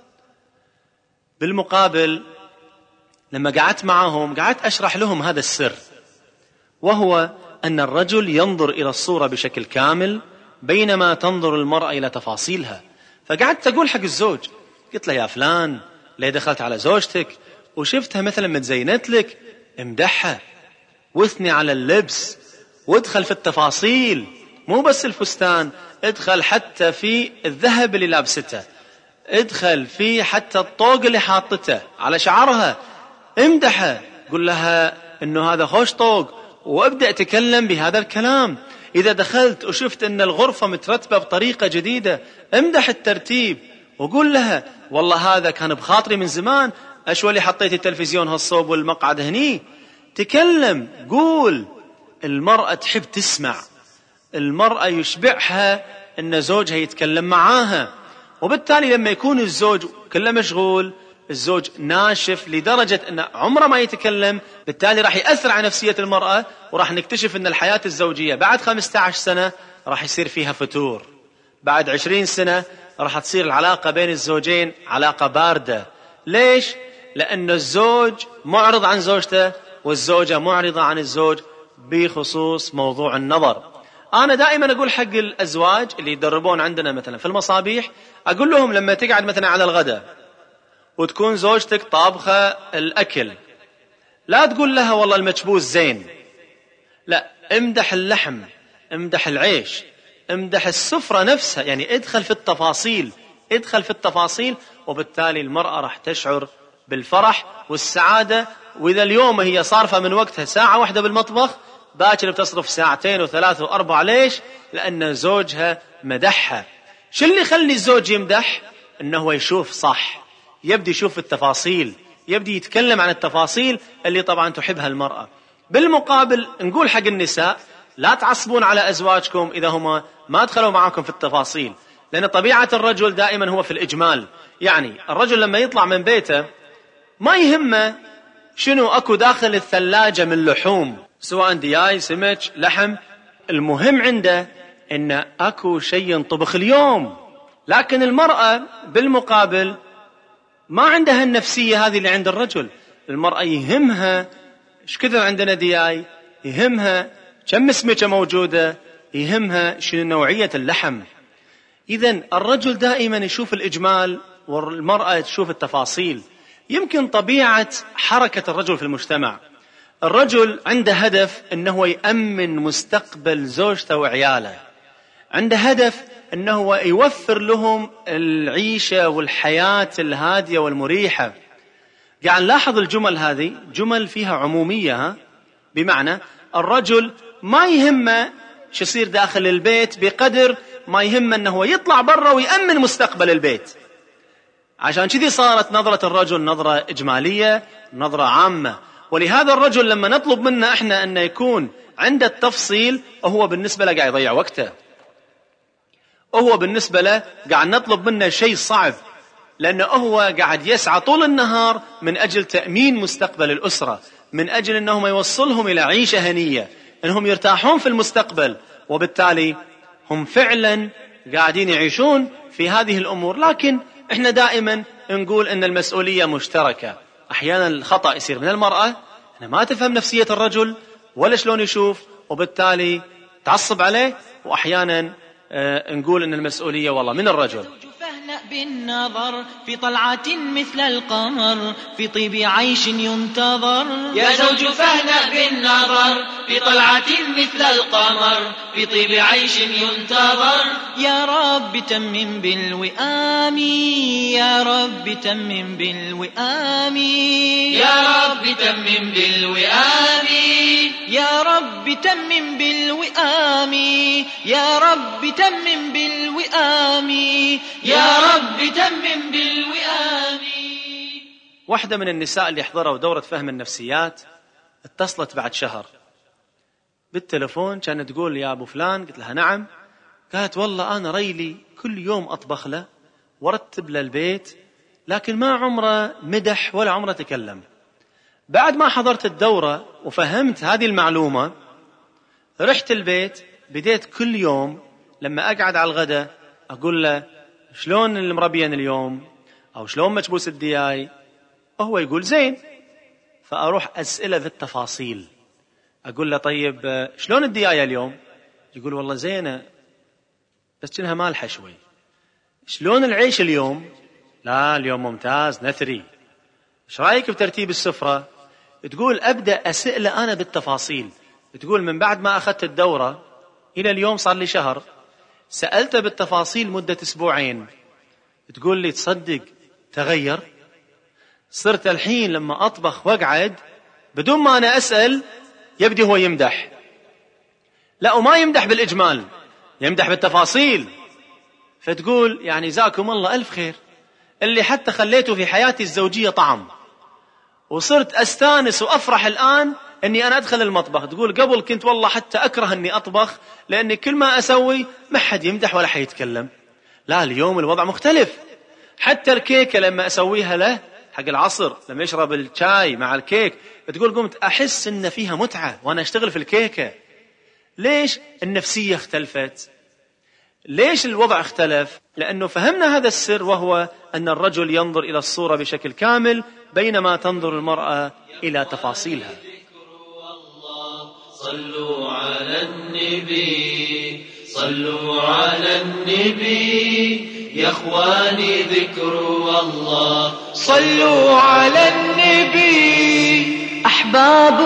بالمقابل لما قعدت معهم قعدت أشرح لهم هذا السر، وهو أن الرجل ينظر إلى الصورة بشكل كامل بينما تنظر المرأة إلى تفاصيلها. فقعدت أقول حق الزوج قلت له يا فلان ليه دخلت على زوجتك وشفتها مثلا متزينت لك امدحها واثني على اللبس وادخل في التفاصيل، مو بس الفستان، ادخل حتى في الذهب اللي لابسته، ادخل في حتى الطوق اللي حاطته على شعرها، امدحها قل لها انه هذا خوش طوق وابدأ تكلم بهذا الكلام. إذا دخلت وشفت أن الغرفة مترتبة بطريقة جديدة امدح الترتيب وقول لها والله هذا كان بخاطري من زمان، أشوى اللي حطيت التلفزيون هالصوب والمقعد هني. تكلم قول. المرأة تحب تسمع، المرأة يشبعها أن زوجها يتكلم معاها، وبالتالي لما يكون الزوج كله مشغول، الزوج ناشف لدرجة أن عمره ما يتكلم، بالتالي راح يأثر على نفسية المرأة، وراح نكتشف أن الحياة الزوجية بعد 15 سنة راح يصير فيها فتور، بعد 20 سنة راح تصير العلاقة بين الزوجين علاقة باردة. ليش؟ لأن الزوج معرض عن زوجته والزوجة معرضة عن الزوج بخصوص موضوع النظر. أنا دائما أقول حق الأزواج اللي يدربون عندنا مثلا في المصابيح، أقول لهم لما تقعد مثلا على الغداء وتكون زوجتك طابخة الأكل، لا تقول لها والله المكبوس زين، لا، امدح اللحم، امدح العيش، امدح السفرة نفسها، يعني ادخل في التفاصيل، ادخل في التفاصيل، وبالتالي المرأة راح تشعر بالفرح والسعادة. وإذا اليوم هي صارفة من وقتها ساعة واحدة بالمطبخ، باكر بتصرف ساعتين وثلاث وأربع. ليش؟ لأن زوجها مدحها. شو اللي يخلي الزوج يمدح؟ إنه يشوف صح، يبدي يشوف التفاصيل، يبدي يتكلم عن التفاصيل اللي طبعا تحبها المرأة. بالمقابل نقول حق النساء لا تعصبون على أزواجكم إذا هما ما دخلوا معاكم في التفاصيل، لأن طبيعة الرجل دائما هو في الإجمال. يعني الرجل لما يطلع من بيته ما يهمه شنو أكو داخل الثلاجة من لحوم، سواء دياي، سمك، لحم، المهم عنده إن أكو شيء ينطبخ اليوم. لكن المرأة بالمقابل ما عندها النفسية هذه اللي عند الرجل. المرأة يهمها إيش كثر عندنا دياي، يهمها كم سمكة موجودة، يهمها شنو نوعية اللحم. إذن الرجل دائما يشوف الإجمال والمرأة تشوف التفاصيل. يمكن طبيعة حركة الرجل في المجتمع، الرجل عنده هدف أنه يأمن مستقبل زوجته وعياله، عنده هدف أنه يوفر لهم العيشة والحياة الهادية والمريحة. قاعد نلاحظ الجمل هذه جمل فيها عمومية، بمعنى الرجل ما يهمه شو يصير داخل البيت بقدر ما يهمه أنه يطلع برا ويأمن مستقبل البيت. عشان كذي صارت نظرة الرجل نظرة إجمالية، نظرة عامة. ولهذا الرجل لما نطلب منه احنا أن يكون عنده التفصيل، هو بالنسبة له قاعد يضيع وقته، هو بالنسبة له قاعد نطلب منه شيء صعب، لأنه هو قاعد يسعى طول النهار من أجل تأمين مستقبل الأسرة، من أجل أنهم يوصلهم إلى عيشة هنية، أنهم يرتاحون في المستقبل، وبالتالي هم فعلا قاعدين يعيشون في هذه الأمور. لكن احنا دائما نقول أن المسؤولية مشتركة. أحيانا الخطأ يصير من المرأة، أنا ما تفهم نفسية الرجل ولا شلون يشوف، وبالتالي تعصب عليه. وأحيانا نقول أن المسؤولية والله من الرجل. فاهنأ بالنظر في طلعة مثل القمر، في طيب عيش ينتظر. يا زوج فاهنأ بالنظر في طلعة مثل القمر، في طيب عيش ينتظر. يا رب تمم بالوئام، يا رب تمم بالوئام، يا رب تمم بالوئام، يا رب تمم بالوئام، يا رب تمم بالوئام، يا رب تمم بالوئام. واحدة من النساء اللي حضروا دورة فهم النفسيات اتصلت بعد شهر بالتلفون، كانت تقول يا أبو فلان، قلت لها نعم. قالت والله أنا ريلي كل يوم أطبخ له ورتب له البيت، لكن ما عمره مدح ولا عمره تكلم. بعد ما حضرت الدورة وفهمت هذه المعلومة، رحت البيت بديت كل يوم لما أقعد على الغداء أقول له شلون المربيين اليوم، أو شلون مكبوس الدياي، وهو يقول زين. فأروح أسئله في التفاصيل، أقول له طيب شلون الدياية اليوم؟ يقول والله زينة بس كنها مالحة شوي. شلون العيش اليوم؟ لا اليوم ممتاز نثري. ايش رايك بترتيب السفرة؟ تقول أبدأ أسئله أنا بالتفاصيل. تقول من بعد ما أخذت الدورة إلى اليوم صار لي شهر، سألته بالتفاصيل مدة أسبوعين. تقول لي تصدق تغير، صرت الحين لما أطبخ وأقعد بدون ما أنا أسأل يبدي هو يمدح، لا وما يمدح بالإجمال، يمدح بالتفاصيل. فتقول يعني جزاكم الله ألف خير اللي حتى خليته في حياتي الزوجية طعم، وصرت أستانس وأفرح الآن أني أنا أدخل المطبخ. تقول قبل كنت والله حتى أكره أني أطبخ، لأني كل ما أسوي ما حد يمدح ولا حد يتكلم. لا اليوم الوضع مختلف. حتى الكيكة لما أسويها له حق العصر، لما يشرب الشاي مع الكيك، تقول قمت أحس أن فيها متعة وأنا أشتغل في الكيكة. ليش؟ النفسية اختلفت. ليش الوضع اختلف؟ لأنه فهمنا هذا السر، وهو أن الرجل ينظر إلى الصورة بشكل كامل بينما تنظر المرأة إلى تفاصيلها. صلوا على النبي، صلوا على النبي، يا اخواني ذكروا الله. صلوا على النبي. أحباب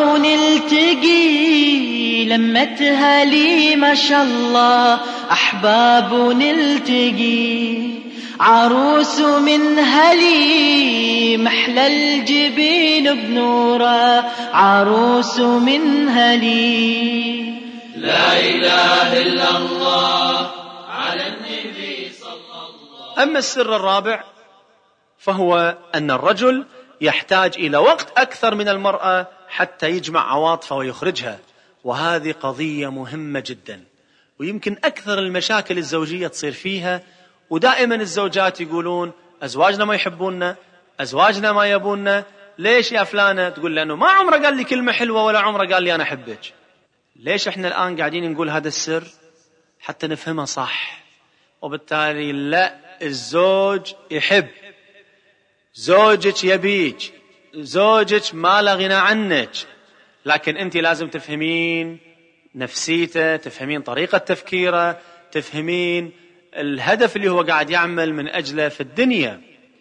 نلتقي لمتها لي ما شاء الله، أحباب نلتقي عروس من هلي محلى الجبين بنورا، عروس من هلي. لا إله إلا الله على النبي صلى الله. أما السر الرابع فهو أن الرجل يحتاج إلى وقت أكثر من المرأة حتى يجمع عواطفه ويخرجها، وهذه قضية مهمة جدا، ويمكن أكثر المشاكل الزوجية تصير فيها. ودائما الزوجات يقولون أزواجنا ما يحبوننا، أزواجنا ما يبوننا. ليش يا فلانة؟ تقول لأنه ما عمره قال لي كلمة حلوة ولا عمره قال لي أنا أحبك. ليش إحنا الآن قاعدين نقول هذا السر؟ حتى نفهمها صح. وبالتالي لا، الزوج يحب، زوجك يبيك، زوجك ما لا غنى عنك، لكن أنت لازم تفهمين نفسيته، تفهمين طريقة تفكيره، تفهمين الهدف اللي هو قاعد يعمل من أجله في الدنيا.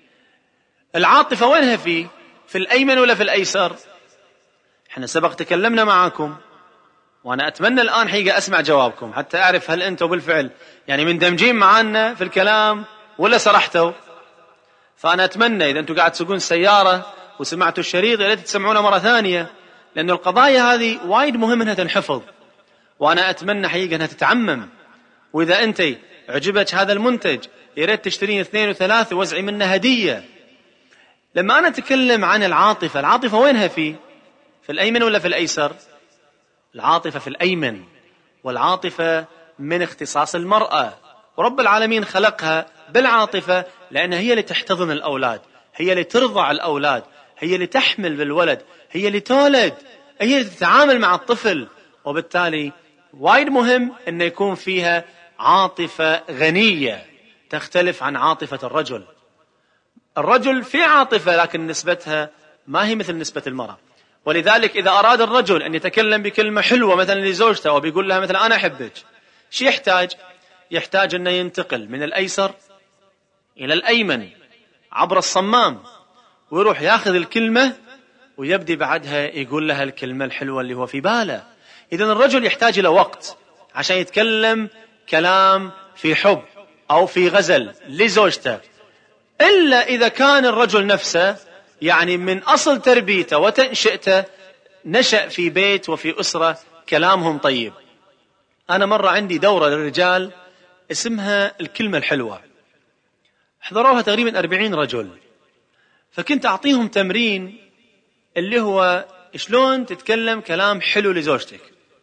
العاطفة وينها فيه؟ في الأيمن ولا في الأيسر؟ احنا سبق تكلمنا معاكم، وأنا أتمنى الآن حقيقة أسمع جوابكم حتى أعرف هل أنتم بالفعل يعني مندمجين معنا في الكلام ولا سرحتوا. فأنا أتمنى إذا أنتم قاعد تسوقون السيارة وسمعتوا الشريط يا ريت تسمعونه مرة ثانية، لأن القضايا هذه وايد مهم أنها تنحفظ، وأنا أتمنى حقيقة أنها تتعمم. وإذا أنت عجبك هذا المنتج يا ريت تشترين 2 و3 ووزعي منه هدية. لما أنا أتكلم عن العاطفة، العاطفة وينها فيه؟ في الأيمن ولا في الأيسر؟ العاطفة في الأيمن، والعاطفة من اختصاص المرأة، ورب العالمين خلقها بالعاطفة لأنها هي اللي تحتضن الأولاد، هي اللي ترضع الأولاد، هي اللي تحمل بالولد، هي اللي تولد، هي اللي تتعامل مع الطفل. وبالتالي وايد مهم أن يكون فيها عاطفة غنية تختلف عن عاطفة الرجل. الرجل في عاطفة لكن نسبتها ما هي مثل نسبة المرأة. ولذلك إذا أراد الرجل أن يتكلم بكلمة حلوة مثلا لزوجته وبيقول لها مثلا أنا أحبك، شو يحتاج؟ يحتاج أنه ينتقل من الأيسر إلى الأيمن عبر الصمام، ويروح ياخذ الكلمة ويبدي بعدها يقول لها الكلمة الحلوة اللي هو في باله. إذن الرجل يحتاج إلى وقت عشان يتكلم كلام في حب أو في غزل لزوجته، إلا إذا كان الرجل نفسه يعني من أصل تربيته وتنشئته نشأ في بيت وفي أسرة كلامهم طيب. أنا مرة عندي دورة للرجال اسمها الكلمة الحلوة، حضروها تقريبا 40 رجل، فكنت أعطيهم تمرين اللي هو شلون تتكلم كلام حلو لزوجتك.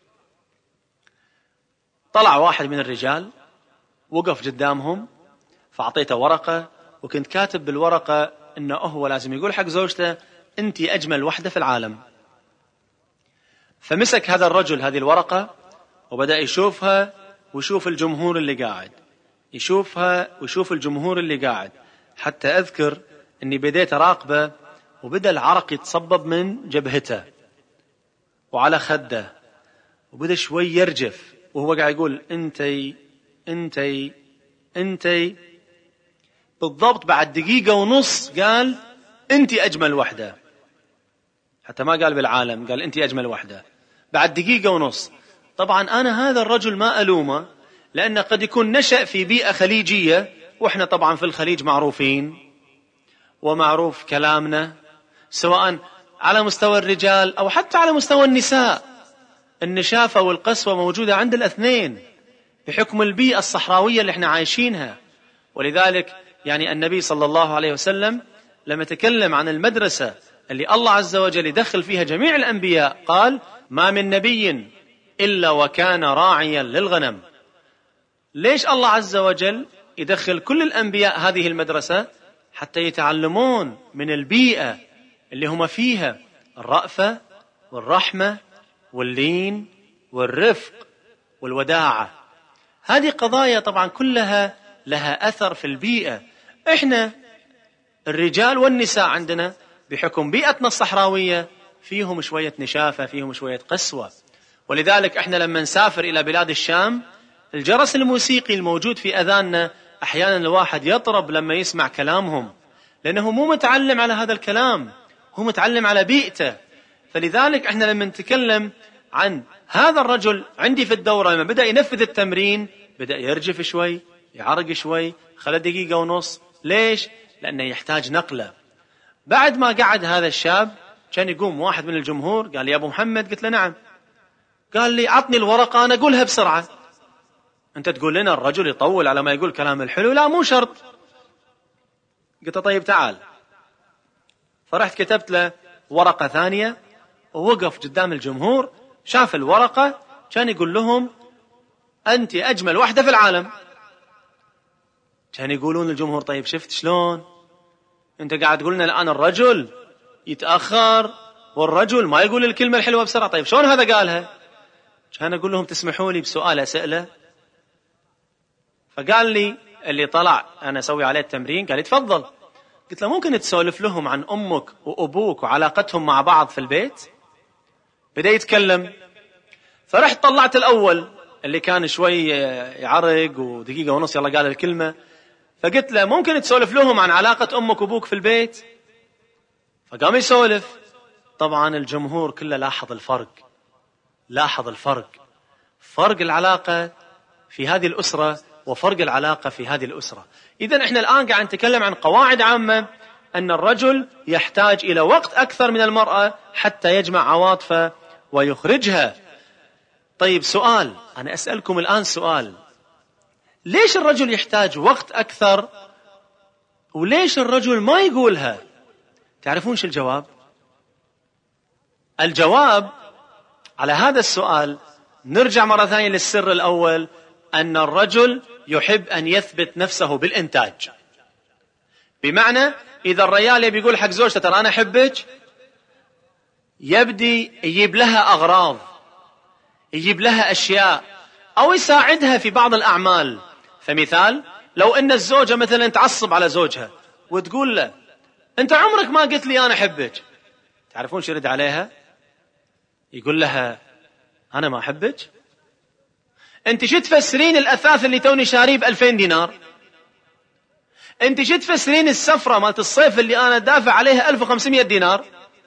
طلع واحد من الرجال وقف قدامهم، فأعطيته ورقة وكنت كاتب بالورقة إنه هو لازم يقول حق زوجته أنت أجمل وحدة في العالم. فمسك هذا الرجل هذه الورقة وبدأ يشوفها ويشوف الجمهور اللي قاعد، يشوفها ويشوف الجمهور اللي قاعد، حتى أذكر أني بديت أراقبه وبدأ العرق يتصبب من جبهته وعلى خده، وبدأ شوي يرجف وهو قاعد يقول أنتي أنتي أنتي. بالضبط بعد 1.5 دقيقة قال أنتي أجمل وحدة، حتى ما قال بالعالم، قال أنتي أجمل وحدة بعد 1.5 دقيقة. طبعا أنا هذا الرجل ما ألومه، لأنه قد يكون نشأ في بيئة خليجية، وإحنا طبعا في الخليج معروفين ومعروف كلامنا سواء على مستوى الرجال أو حتى على مستوى النساء. النشافة والقسوة موجودة عند الاثنين بحكم البيئة الصحراوية اللي احنا عايشينها. ولذلك يعني النبي صلى الله عليه وسلم لما تكلم عن المدرسة اللي الله عز وجل يدخل فيها جميع الأنبياء قال ما من نبي إلا وكان راعيا للغنم. ليش الله عز وجل يدخل كل الأنبياء هذه المدرسة؟ حتى يتعلمون من البيئة اللي هم فيها الرأفة والرحمة واللين والرفق والوداعة. هذه قضايا طبعا كلها لها أثر في البيئة. إحنا الرجال والنساء عندنا بحكم بيئتنا الصحراوية فيهم شوية نشافة، فيهم شوية قسوة، ولذلك إحنا لما نسافر إلى بلاد الشام الجرس الموسيقي الموجود في أذاننا أحيانا الواحد يطرب لما يسمع كلامهم، لأنه مو متعلم على هذا الكلام، هو متعلم على بيئته. فلذلك إحنا لما نتكلم عن هذا الرجل عندي في الدورة لما بدأ ينفذ التمرين بدأ يرجف شوي، يعرق شوي، خلال دقيقة ونص. ليش؟ لأنه يحتاج نقلة. بعد ما قعد هذا الشاب كان يقوم واحد من الجمهور قال لي يا أبو محمد، قلت له نعم. قال لي عطني الورقة أنا أقولها بسرعة. أنت تقول لنا الرجل يطول على ما يقول كلام الحلو؟ لا مو شرط. قلت له طيب تعال. فرحت كتبت له ورقة ثانية ووقف قدام الجمهور، شاف الورقة كان يقول لهم أنت أجمل واحدة في العالم. كان يقولون الجمهور طيب شفت شلون أنت قاعد تقول لنا الآن الرجل يتأخر والرجل ما يقول الكلمة الحلوة بسرعة، طيب شلون هذا قالها؟ كان أقول لهم تسمحوا لي بسؤال أسأله. فقال لي اللي طلع أنا أسوي عليه التمرين قال لي تفضل. قلت له ممكن تسولف لهم عن أمك وأبوك وعلاقتهم مع بعض في البيت؟ بدأ يتكلم. فرحت طلعت الأول اللي كان شوي يعرق ودقيقة ونص يلا قال الكلمة، فقلت له ممكن تسولف لهم عن علاقة أمك وأبوك في البيت؟ فقام يسولف. طبعا الجمهور كله لاحظ الفرق، فرق العلاقة في هذه الأسرة وفرق العلاقة في هذه الأسرة. إذن إحنا الآن قاعد نتكلم عن قواعد عامة أن الرجل يحتاج إلى وقت أكثر من المرأة حتى يجمع عواطفه ويخرجها. طيب سؤال، أنا أسألكم الآن سؤال، ليش الرجل يحتاج وقت أكثر وليش الرجل ما يقولها؟ تعرفون شو الجواب؟ الجواب على هذا السؤال نرجع مرة ثانية للسر الأول، أن الرجل يحب أن يثبت نفسه بالإنتاج. بمعنى إذا الرجال يبي يقول حق زوجته ترى أنا أحبك، يبدي يجيب لها أغراض، يجيب لها أشياء أو يساعدها في بعض الأعمال. فمثال لو أن الزوجة مثلا تعصب على زوجها وتقول له أنت عمرك ما قلت لي أنا أحبك، تعرفون شو يرد عليها؟ يقول لها أنا ما أحبك؟ أنت شو تفسرين الأثاث اللي توني شاريه ب2000 دينار؟ أنت شو تفسرين السفرة مالت الصيف اللي أنا دافع عليها 1500 دينار؟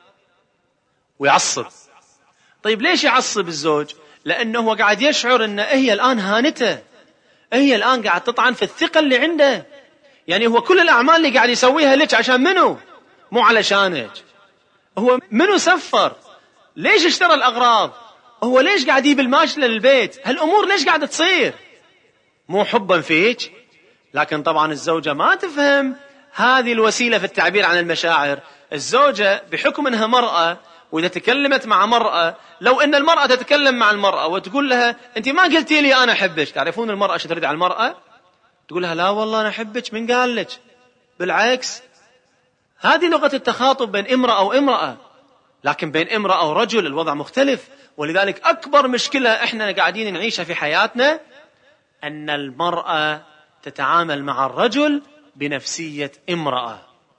ويعصب. طيب ليش يعصب الزوج؟ لأنه هو قاعد يشعر أن هي الآن هانته، هي الآن قاعد تطعن في الثقة اللي عنده. يعني هو كل الأعمال اللي قاعد يسويها لك عشان منه؟ مو علشانك. هو منه سفر؟ ليش اشترى الأغراض؟ هو ليش قاعد يجيب الماشلة للبيت؟ هالأمور ليش قاعدة تصير؟ مو حبا فيك. لكن طبعا الزوجة ما تفهم هذه الوسيلة في التعبير عن المشاعر. الزوجة بحكم أنها مرأة، وإذا تكلمت مع مرأة، لو أن المرأة تتكلم مع المرأة وتقول لها أنت ما قلتي لي أنا أحبك، تعرفون المرأة شو ترد على المرأة؟ تقول لها لا والله أنا أحبك، من قال لك؟ بالعكس، هذه لغة التخاطب بين امرأة وامرأة. لكن بين امرأة ورجل الوضع مختلف. ولذلك أكبر مشكلة إحنا قاعدين نعيشها في حياتنا أن المرأة تتعامل مع الرجل بنفسية امرأة،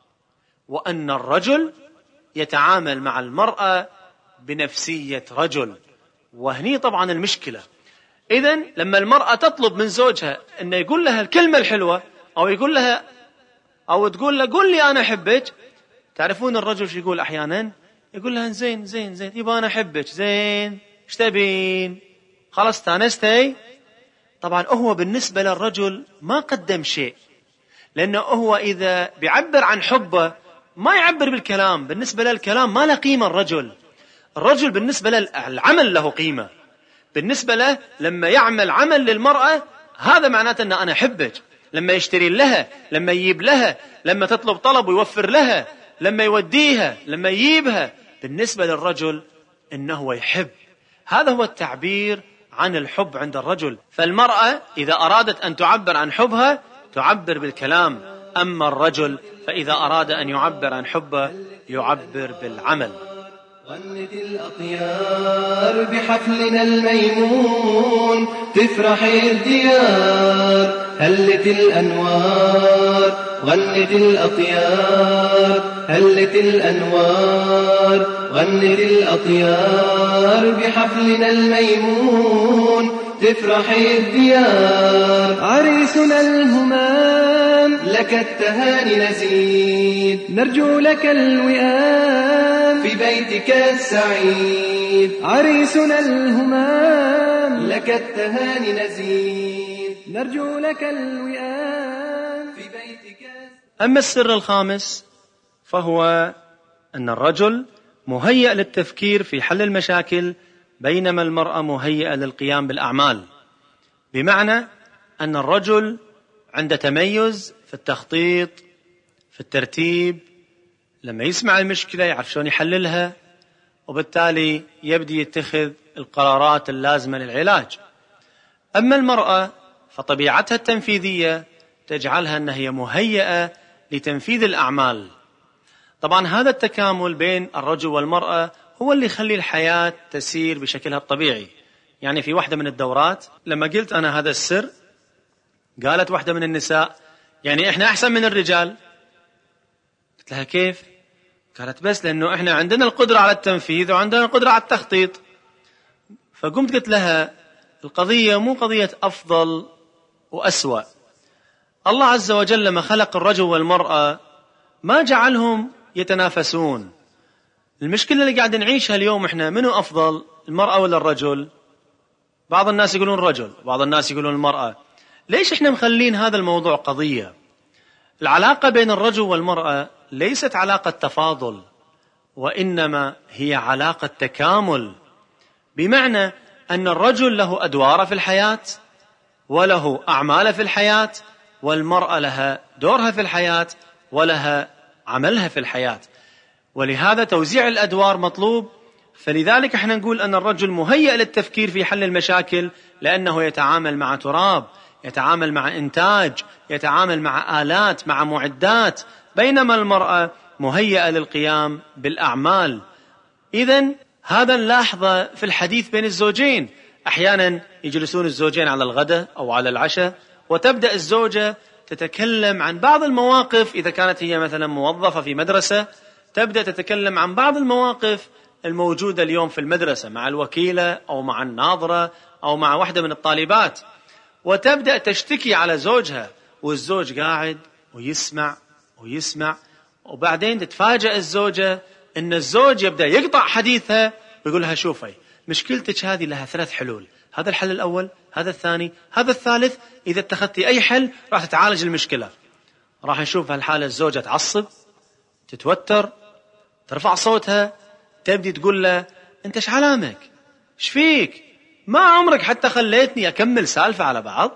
وأن الرجل يتعامل مع المرأة بنفسية رجل. وهني طبعا المشكلة. إذن لما المرأة تطلب من زوجها أنه يقول لها الكلمة الحلوة أو يقول لها أو تقول له قل لي أنا أحبك، تعرفون الرجل شو يقول أحيانا؟ يقول لها زين زين زين يبقى أنا أحبك، زين ايش تبين؟ خلاص استانستي. طبعا هو بالنسبة للرجل ما قدم شيء، لأنه هو إذا بيعبر عن حبه ما يعبر بالكلام. بالنسبة للكلام ما له قيمة. الرجل بالنسبة له العمل له قيمة. بالنسبة له لما يعمل عمل للمرأة هذا معناته أن أنا أحبك. لما يشتري لها، لما يجيب لها، لما تطلب طلب ويوفر لها، لما يوديها، لما يجيبها، بالنسبة للرجل إنه يحب. هذا هو التعبير عن الحب عند الرجل. فالمرأة إذا أرادت أن تعبر عن حبها تعبر بالكلام، أما الرجل فإذا أراد أن يعبر عن حبه يعبر بالعمل. غنت الأطيار بحفلنا الميمون تفرح الديار هلت الأنوار غنت الأطيار هلت الأنوار غنت الأطيار بحفلنا الميمون تفرح الديار عريسنا الهمام لك التهاني نزيد نرجو لك الوئام في بيتك السعيد عريسنا الهمام لك التهاني نزيد نرجو لك الوئام في بيتك. أما السر الخامس فهو أن الرجل مهيأ للتفكير في حل المشاكل بينما المرأة مهيئة للقيام بالأعمال، بمعنى أن الرجل عنده تميز في التخطيط في الترتيب، لما يسمع المشكلة يعرف شلون يحللها وبالتالي يبدي يتخذ القرارات اللازمة للعلاج. أما المرأة فطبيعتها التنفيذية تجعلها أنها هي مهيئة لتنفيذ الأعمال. طبعا هذا التكامل بين الرجل والمرأة هو اللي يخلي الحياة تسير بشكلها الطبيعي. يعني في واحدة من الدورات لما قلت أنا هذا السر، قالت واحدة من النساء يعني إحنا أحسن من الرجال. قلت لها كيف؟ قالت بس لأنه إحنا عندنا القدرة على التنفيذ وعندنا القدرة على التخطيط. فقمت قلت لها القضية مو قضية أفضل وأسوأ. الله عز وجل لما خلق الرجل والمرأة ما جعلهم يتنافسون. المشكلة اللي قاعد نعيشها اليوم إحنا منو أفضل، المرأة ولا الرجل؟ بعض الناس يقولون الرجل، بعض الناس يقولون المرأة. ليش إحنا مخلين هذا الموضوع قضية؟ العلاقة بين الرجل والمرأة ليست علاقة تفاضل، وإنما هي علاقة تكامل، بمعنى أن الرجل له أدواره في الحياة وله أعماله في الحياة، والمرأة لها دورها في الحياة ولها عملها في الحياة. ولهذا توزيع الأدوار مطلوب. فلذلك احنا نقول أن الرجل مهيئ للتفكير في حل المشاكل لأنه يتعامل مع تراب، يتعامل مع إنتاج، يتعامل مع آلات، مع معدات، بينما المرأة مهيئة للقيام بالأعمال. إذن هذا نلاحظه في الحديث بين الزوجين. أحيانا يجلسون الزوجين على الغداء أو على العشاء وتبدأ الزوجة تتكلم عن بعض المواقف، إذا كانت هي مثلا موظفة في مدرسة تبدأ تتكلم عن بعض المواقف الموجودة اليوم في المدرسة مع الوكيلة أو مع الناظرة أو مع واحدة من الطالبات، وتبدأ تشتكي على زوجها، والزوج قاعد ويسمع وبعدين تتفاجأ الزوجة أن الزوج يبدأ يقطع حديثها ويقول لها شوفي مشكلتك هذه لها 3 حلول، هذا الحل الأول، هذا الثاني، هذا الثالث، إذا اتخذتي أي حل راح تتعالج المشكلة. راح نشوف هالحالة الزوجة تعصب، تتوتر، ترفع صوتها، تبدي تقول له أنت إيش علامك؟ إيش فيك؟ ما عمرك حتى خليتني أكمل سالفة على بعض،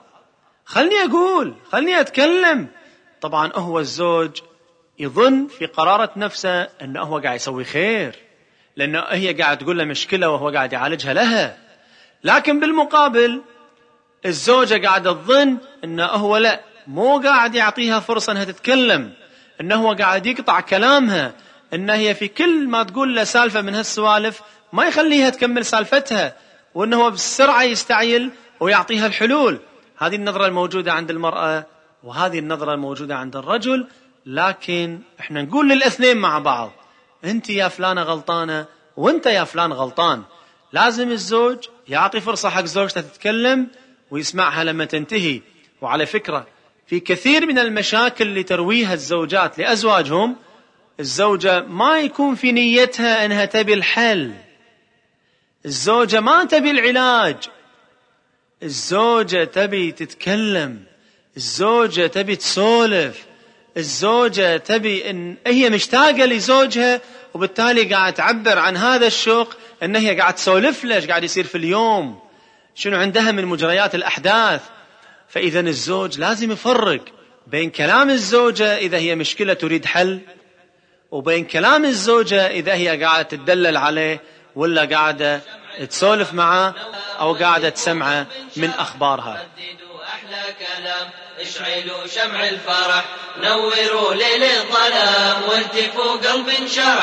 خلني أتكلم. طبعا هو الزوج يظن في قرارة نفسه أنه هو قاعد يسوي خير، لأنه هي قاعد تقول له مشكلة وهو قاعد يعالجها لها. لكن بالمقابل الزوجة قاعد تظن أنه هو لا، مو قاعد يعطيها فرصة أنها تتكلم، أنه هو قاعد يقطع كلامها، أنه هي في كل ما تقول له سالفة من هالسوالف ما يخليها تكمل سالفتها، وأنه هو بسرعة يستعجل ويعطيها الحلول. هذه النظرة الموجودة عند المرأة وهذه النظرة الموجودة عند الرجل. لكن احنا نقول للاثنين مع بعض انت يا فلانة غلطانة وانت يا فلان غلطان. لازم الزوج يعطي فرصة حق زوجته تتكلم ويسمعها لما تنتهي. وعلى فكرة في كثير من المشاكل اللي ترويها الزوجات لأزواجهم، الزوجة ما يكون في نيتها انها تبي الحل، الزوجة ما تبي العلاج، الزوجة تبي تتكلم، الزوجة تبي تسولف، الزوجة تبي ان هي مشتاقة لزوجها، وبالتالي قاعد تعبر عن هذا الشوق ان هي قاعد تسولف له ايش قاعد يصير في اليوم، شنو عندها من مجريات الأحداث. فإذا الزوج لازم يفرق بين كلام الزوجة إذا هي مشكلة تريد حل، وبين كلام الزوجة إذا هي قاعدة تدلل عليه ولا قاعدة تسولف معه أو قاعدة تسمعه من أخبارها. أحلى كلام، اشعلوا شمع الفرح، نوروا ليل الظلام، واهتفوا قلب انشرح،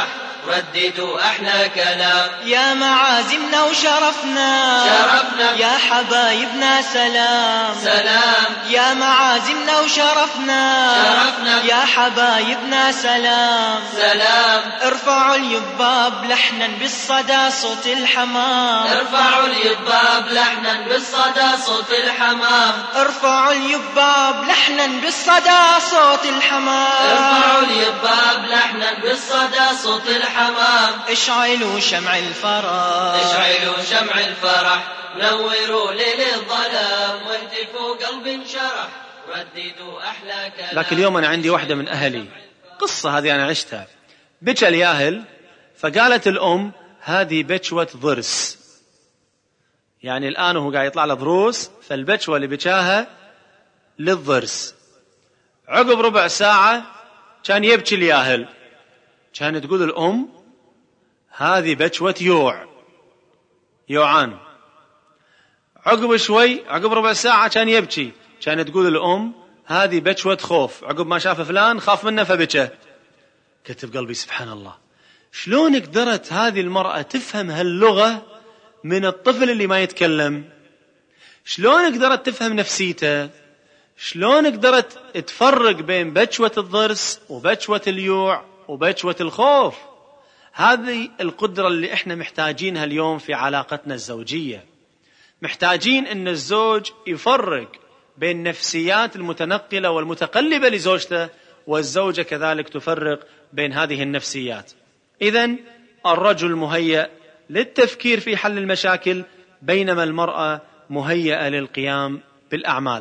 رددوا أحلى كلام. يا معازمنا وشرفنا يا حبايبنا سلام يا معازمنا وشرفنا يا حبايبنا سلام ارفعوا اليباب لحنا بالصدى صوت الحمام ارفعوا اليباب لحنا بالصدى صوت الحمام ارفعوا اليباب لحنا بالصدى صوت الحمام ارفعوا اليباب لحنا بالصدى صوت الحمام اشعلوا شمع الفرح اشعلوا شمع الفرح نوروا ليل الظلام واهتفوا قلب انشرح رددوا أحلى كلام. لكن اليوم أنا عندي واحدة من أهلي قصة هذه أنا عشتها. بكى الياهل فقالت الأم هذه بكوة ضرس، يعني الآن هو قاعد يطلع له ضروس فالبكوة اللي بكاها للضرس. عقب ربع ساعة كان يبكي الياهل، كانت تقول الأم هذه بكوة يوعان. عقب شوي عقب ربع ساعة كان يبكي، كانت تقول الأم هذه بكوة خوف، عقب ما شاف فلان خاف منه فبكى. كتب قلبي سبحان الله، شلون قدرت هذه المرأة تفهم هاللغة من الطفل اللي ما يتكلم؟ شلون قدرت تفهم نفسيته؟ شلون قدرت تفرق بين بكوة الضرس وبكوة اليوع وبكوة الخوف؟ هذه القدرة اللي احنا محتاجينها اليوم في علاقتنا الزوجية. محتاجين ان الزوج يفرق بين نفسيات المتنقلة والمتقلبة لزوجته، والزوجة كذلك تفرق بين هذه النفسيات. إذن الرجل مهيأ للتفكير في حل المشاكل، بينما المرأة مهيئة للقيام بالأعمال.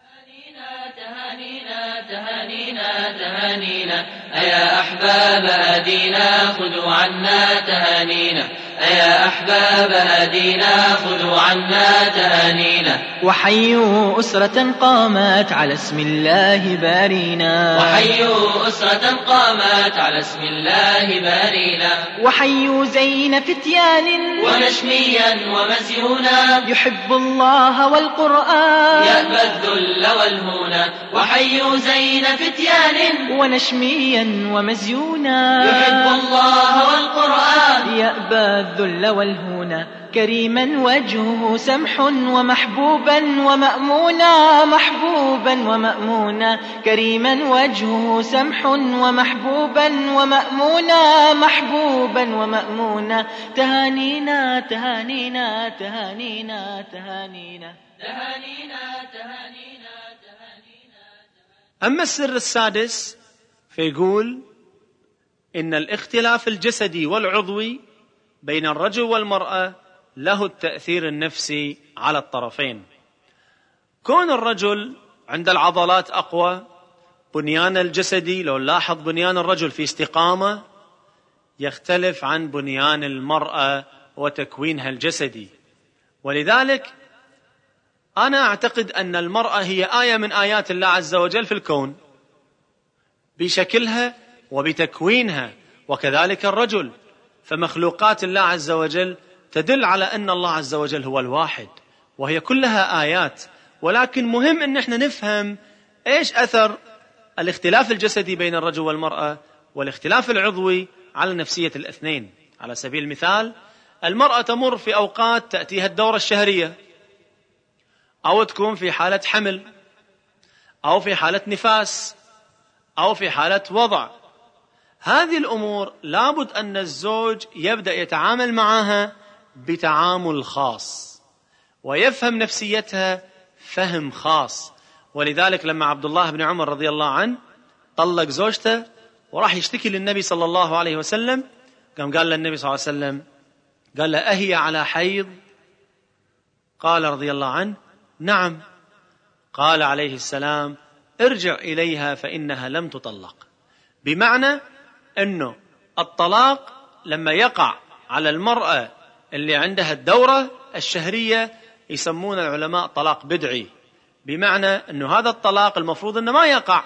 تهانينا أيا أحباب هدينا خذوا عنا تهانينا أيا أحباب هدينا خذوا عنا تهانينا. وحيوا أسرة قامت على اسم الله بارينا وحيوا أسرة قامت على اسم الله بارينا. وحيوا زين فتيان ونشميا ومزيونا يحب الله والقرآن يأبى الذل والهونا. وحيوا زين فتيان ونشميا ومزيونا يحب الله والقرآن يأبى الذل والهونا. كريما وجهه سمح ومحبوبا ومأمونا محبوبا ومأمونا. كريما وجهه سمح ومحبوبا ومأمونا محبوبا ومأمونا. تهانينا تهانينا تهانينا تهانينا تهانينا تهانينا تهانينا. أما السر السادس فيقول إن الاختلاف الجسدي والعضوي بين الرجل والمرأة له التأثير النفسي على الطرفين. كون الرجل عند العضلات أقوى، بنيان الجسدي لو نلاحظ بنيان الرجل في استقامة يختلف عن بنيان المرأة وتكوينها الجسدي. ولذلك أنا أعتقد أن المرأة هي آية من آيات الله عز وجل في الكون بشكلها وبتكوينها، وكذلك الرجل. فمخلوقات الله عز وجل تدل على أن الله عز وجل هو الواحد، وهي كلها آيات. ولكن مهم أن احنا نفهم إيش أثر الاختلاف الجسدي بين الرجل والمرأة والاختلاف العضوي على نفسية الاثنين. على سبيل المثال، المرأة تمر في أوقات تأتيها الدورة الشهرية، أو تكون في حالة حمل، أو في حالة نفاس، أو في حالة وضع. هذه الأمور لابد أن الزوج يبدأ يتعامل معها بتعامل خاص ويفهم نفسيتها فهم خاص. ولذلك لما عبد الله بن عمر رضي الله عنه طلق زوجته وراح يشتكي للنبي صلى الله عليه وسلم، قال للنبي صلى الله عليه وسلم، قال له أهي على حيض؟ قال رضي الله عنه نعم. قال عليه السلام ارجع إليها فإنها لم تطلق. بمعنى أنه الطلاق لما يقع على المرأة اللي عندها الدورة الشهرية يسمون العلماء طلاق بدعي، بمعنى أنه هذا الطلاق المفروض أنه ما يقع.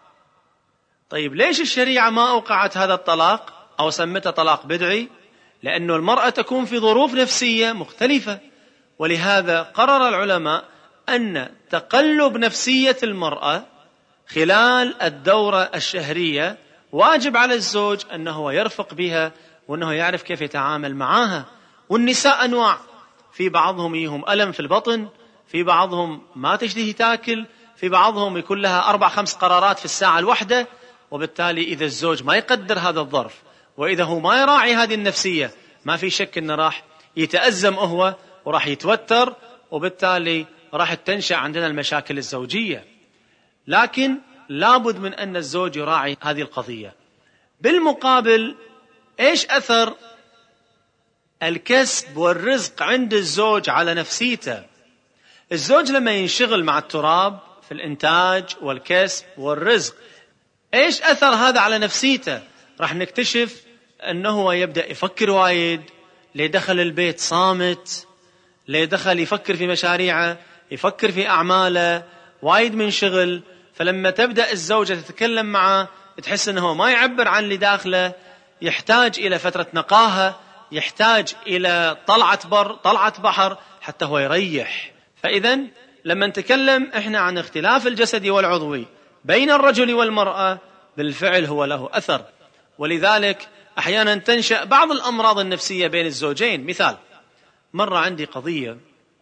طيب ليش الشريعة ما أوقعت هذا الطلاق أو سمته طلاق بدعي؟ لأنه المرأة تكون في ظروف نفسية مختلفة، ولهذا قرر العلماء أن تقلب نفسية المرأة خلال الدورة الشهرية واجب على الزوج أنه يرفق بها وأنه يعرف كيف يتعامل معها. والنساء أنواع، في بعضهم يهم ألم في البطن، في بعضهم ما تشتهي تاكل، في بعضهم يكون لها 4-5 قرارات في الساعة الواحدة. وبالتالي إذا الزوج ما يقدر هذا الظرف، وإذا هو ما يراعي هذه النفسية، ما في شك أنه راح يتأزم هو وراح يتوتر، وبالتالي راح تنشأ عندنا المشاكل الزوجية. لكن لابد من أن الزوج يراعي هذه القضية. بالمقابل، إيش أثر الكسب والرزق عند الزوج على نفسيته؟ الزوج لما ينشغل مع التراب في الإنتاج والكسب والرزق، إيش أثر هذا على نفسيته؟ راح نكتشف أنه هو يبدأ يفكر وايد، ليه دخل البيت صامت، ليه دخل يفكر في مشاريعه، يفكر في أعماله، وايد من شغل. فلما تبدأ الزوجة تتكلم معه تحس أنه ما يعبر عن اللي داخله، يحتاج إلى فترة نقاهة، يحتاج إلى طلعة بحر حتى هو يريح. فإذا لما نتكلم إحنا عن اختلاف الجسدي والعضوي بين الرجل والمرأة، بالفعل هو له أثر. ولذلك أحيانا تنشأ بعض الأمراض النفسية بين الزوجين. مثال، مرة عندي قضية،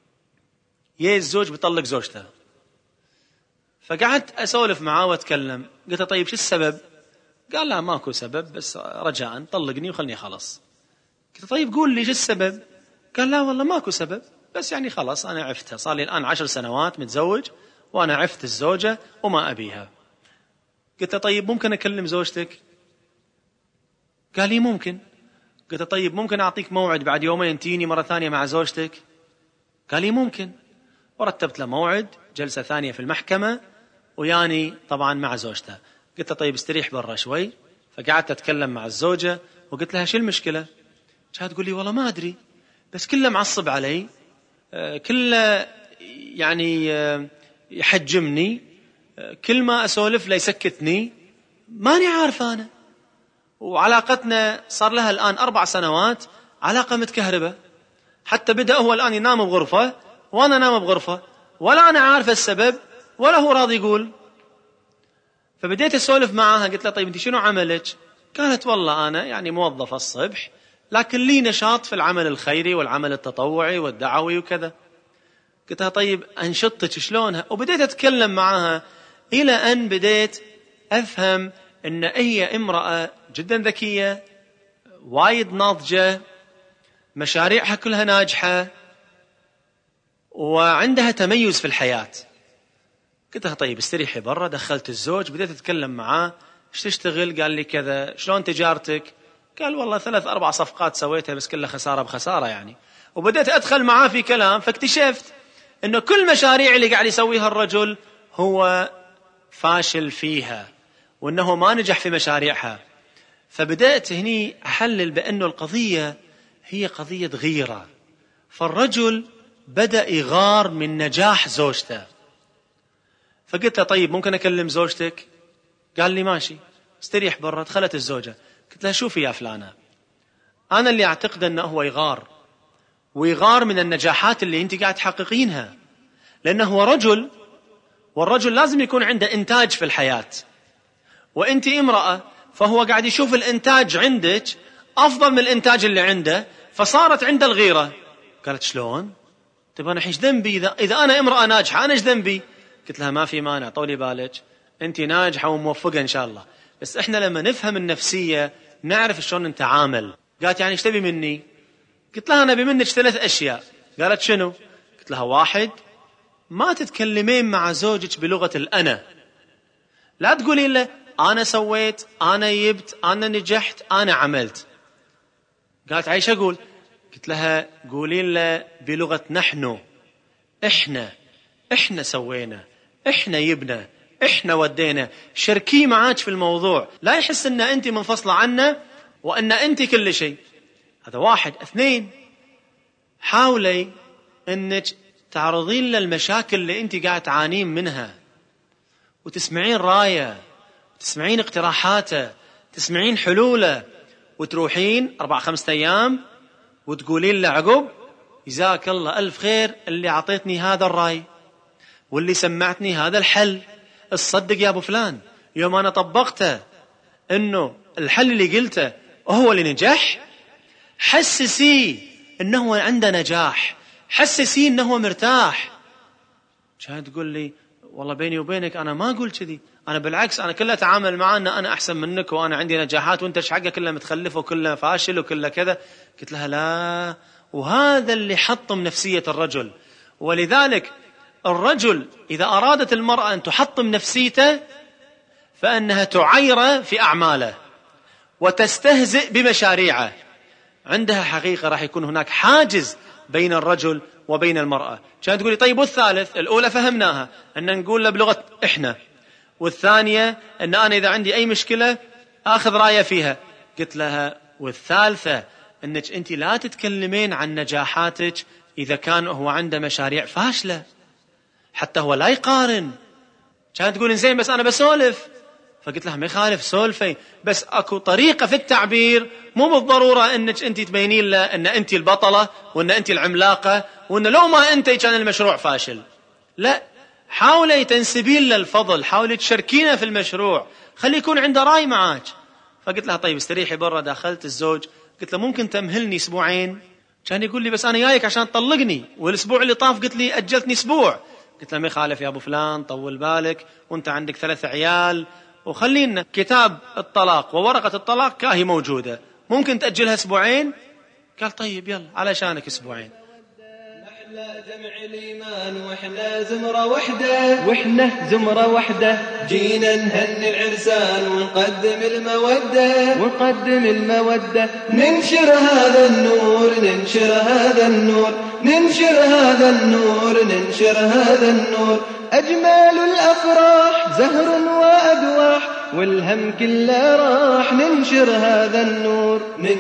الزوج بيطلق زوجته، فقعدت أسولف معاه وأتكلم، قلت له طيب شو السبب؟ قال لا ماكو سبب، بس رجاء طلقني وخلني خلاص. قلت طيب قول لي شو السبب؟ قال لا والله ماكو سبب، بس يعني خلاص أنا عفتها، صار لي الآن 10 سنوات متزوج وأنا عفت الزوجة وما أبيها. قلت له طيب ممكن أكلم زوجتك؟ قال لي ممكن. قلت له طيب ممكن أعطيك موعد بعد يومين تيني مرة ثانية مع زوجتك؟ قال لي ممكن. ورتبت له موعد جلسة ثانية في المحكمة، وياني طبعا مع زوجته. قلت له طيب استريح برا شوي. فقعدت أتكلم مع الزوجة وقلت لها شو المشكلة؟ كانت تقول لي والله ما أدري، بس كله معصب علي، كله يعني يحجمني، كل ما أسولف له يسكتني، ماني عارفة أنا. وعلاقتنا صار لها الآن 4 سنوات علاقة متكهربة، حتى بدأ هو الآن ينام بغرفة وأنا نام بغرفة، ولا أنا عارفة السبب ولا هو راضي يقول. فبديت أسولف معها، قلت لها طيب أنت شنو عملك؟ قالت والله أنا يعني موظفة الصبح، لكن لي نشاط في العمل الخيري والعمل التطوعي والدعوي وكذا. قلت لها طيب أنشطتك شلونها؟ وبديت أتكلم معها إلى أن بديت أفهم أن هي امرأة جدا ذكية، وايد ناضجة، مشاريعها كلها ناجحة، وعندها تميز في الحياة. قلت لها طيب استريحي برا. دخلت الزوج، بديت أتكلم معاه، ايش تشتغل؟ قال لي كذا. شلون تجارتك؟ قال والله 3-4 صفقات سويتها بس كلها خسارة بخسارة يعني. وبديت أدخل معاه في كلام، فاكتشفت أنه كل مشاريع اللي قاعد يسويها الرجل هو فاشل فيها، وأنه ما نجح في مشاريعها. فبدأت هني أحلل بأنه القضية هي قضية غيرة. فالرجل بدأ يغار من نجاح زوجته. فقلت له طيب ممكن أكلم زوجتك؟ قال لي ماشي. استريح برا. دخلت الزوجة، قلت لها شوفي يا فلانة، أنا اللي أعتقد أنه هو يغار، ويغار من النجاحات اللي أنت قاعد تحققينها، لأنه هو رجل، والرجل لازم يكون عنده إنتاج في الحياة، وأنت امرأة، فهو قاعد يشوف الإنتاج عندك أفضل من الإنتاج اللي عنده، فصارت عنده الغيرة. قالت شلون؟ طيب أنا إيش ذنبي إذا أنا امرأة ناجحة؟ أنا إيش ذنبي؟ قلت لها ما في مانع، طولي بالك، أنت ناجحة وموفقة إن شاء الله، بس إحنا لما نفهم النفسية نعرف شلون نتعامل. قالت يعني إيش تبي مني؟ قلت لها أنا أبي منك 3 أشياء. قالت شنو؟ قلت لها 1، ما تتكلمين مع زوجك بلغة الأنا، لا تقولي له أنا سويت، أنا جبت، أنا نجحت، أنا عملت. قالت عايش أقول؟ قلت لها قولي له بلغة نحن، إحنا سوينا، إحنا يبنا، إحنا ودينا. شركي معاك في الموضوع، لا يحس أن أنت منفصلة عنه وأن أنت كل شيء. هذا 1. 2، حاولي أنك تعرضين له المشاكل اللي أنت قاعد تعانين منها، وتسمعين رايه، تسمعين اقتراحاته، تسمعين حلوله، وتروحين 4-5 أيام وتقولين له عقب جزاك الله ألف خير اللي عطيتني هذا الرأي واللي سمعتني هذا الحل. الصدق يا أبو فلان يوم أنا طبقته إنه الحل اللي قلته هو اللي نجح، حسسيه انه عنده نجاح، حسسيه انه مرتاح. كانت تقول لي والله بيني وبينك انا ما اقول كذي، انا بالعكس انا كله اتعامل معاه ان انا احسن منك وانا عندي نجاحات وانت ايش حقك كله متخلف وكله فاشل وكله كذا. قلت لها لا، وهذا اللي حطم نفسية الرجل. ولذلك الرجل إذا أرادت المرأة أن تحطم نفسيته فإنها تعيره في أعماله وتستهزئ بمشاريعه. عندها حقيقة راح يكون هناك حاجز بين الرجل وبين المرأة. كانت تقولي طيب والثالث؟ الأولى فهمناها أن نقول له بلغة إحنا، والثانية أن أنا إذا عندي أي مشكلة أخذ رأيه فيها. قلت لها والثالثة أنك أنت لا تتكلمين عن نجاحاتك إذا كان هو عنده مشاريع فاشلة حتى هو لا يقارن. كانت تقول زين بس أنا بسولف. فقلت لها ما يخالف سولفي، بس أكو طريقة في التعبير، مو بالضرورة أنك أنت تبينين له أن أنت البطلة وأن أنت العملاقة وأن لو ما أنت كان المشروع فاشل. لا، حاولي تنسبين له الفضل، حاولي تشاركينه في المشروع، خلي يكون عنده رأي معاك. فقلت لها طيب استريحي برا. داخلت الزوج قلت له ممكن تمهلني أسبوعين؟ كان يقول لي بس أنا جايك عشان تطلقني، والأسبوع اللي طاف قلت لي أجلتني أسبوع. قلت له ما يخالف يا أبو فلان، طول بالك وأنت عندك 3 عيال، وخلينا كتاب الطلاق وورقة الطلاق كاهي موجودة، ممكن تأجلها أسبوعين؟ قال طيب يلا علشانك أسبوعين. نحن جمع الإيمان وإحنا زمرة وحدة جينا نهني العرسان ونقدم المودة ننشر هذا النور أجمل الأفراح زهر وأدواح والهم كله راح ننشر هذا النور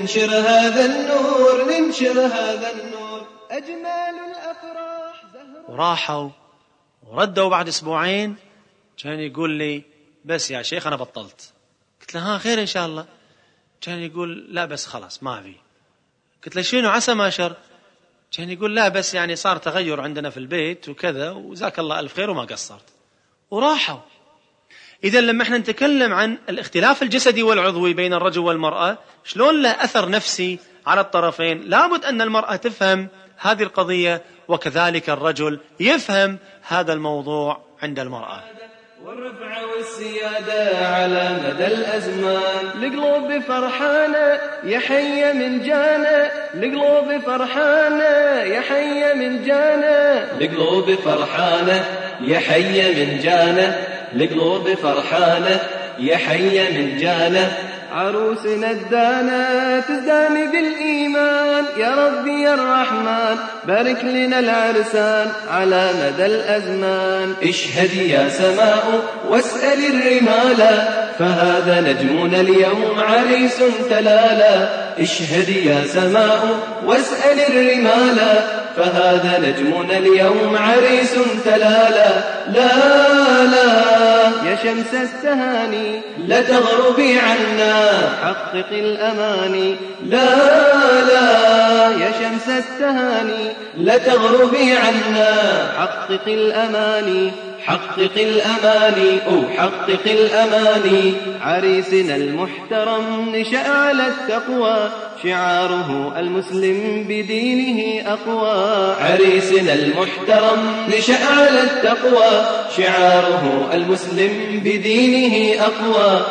أجمل الأفراح زهر. وراحوا وردوا بعد أسبوعين. كان يقول لي بس يا شيخ أنا بطلت. قلت له ها خير إن شاء الله. كان يقول لا بس خلاص ما أبي. قلت له شنو عسى ما شر؟ كان يقول لا بس يعني صار تغير عندنا في البيت وكذا وجزاك الله ألف خير وما قصرت. وراحوا. إذا لما احنا نتكلم عن الاختلاف الجسدي والعضوي بين الرجل والمرأة شلون له أثر نفسي على الطرفين، لابد أن المرأة تفهم هذه القضية وكذلك الرجل يفهم هذا الموضوع عند المرأة. والرفعة والسيادة على مدى الأزمان القلوب فرحانة يا حي من جانا القلوب فرحانة يا حي من جانا القلوب فرحانة يا حي من جانا القلوب فرحانة يا حي من جانا عروسنا الدانا تزداني بالإيمان يا ربي يا الرحمن بارك لنا العرسان على مدى الأزمان اشهدي يا سماء واسأل الرمالا فهذا نجمنا اليوم عريس تلالا اشهدي يا سماء واسأل الرمالا فهذا نجمنا اليوم عريس تلالا لا يا شمس التهاني لا تغربي عنا حقق الأماني لا يا شمس التهاني لا تغربي عنا حقق الأماني حقق الأماني عريسنا المحترم نشأ على التقوى شعاره المسلم بدينه أقوى عريسنا المحترم نشأ على التقوى شعاره المسلم بدينه أقوى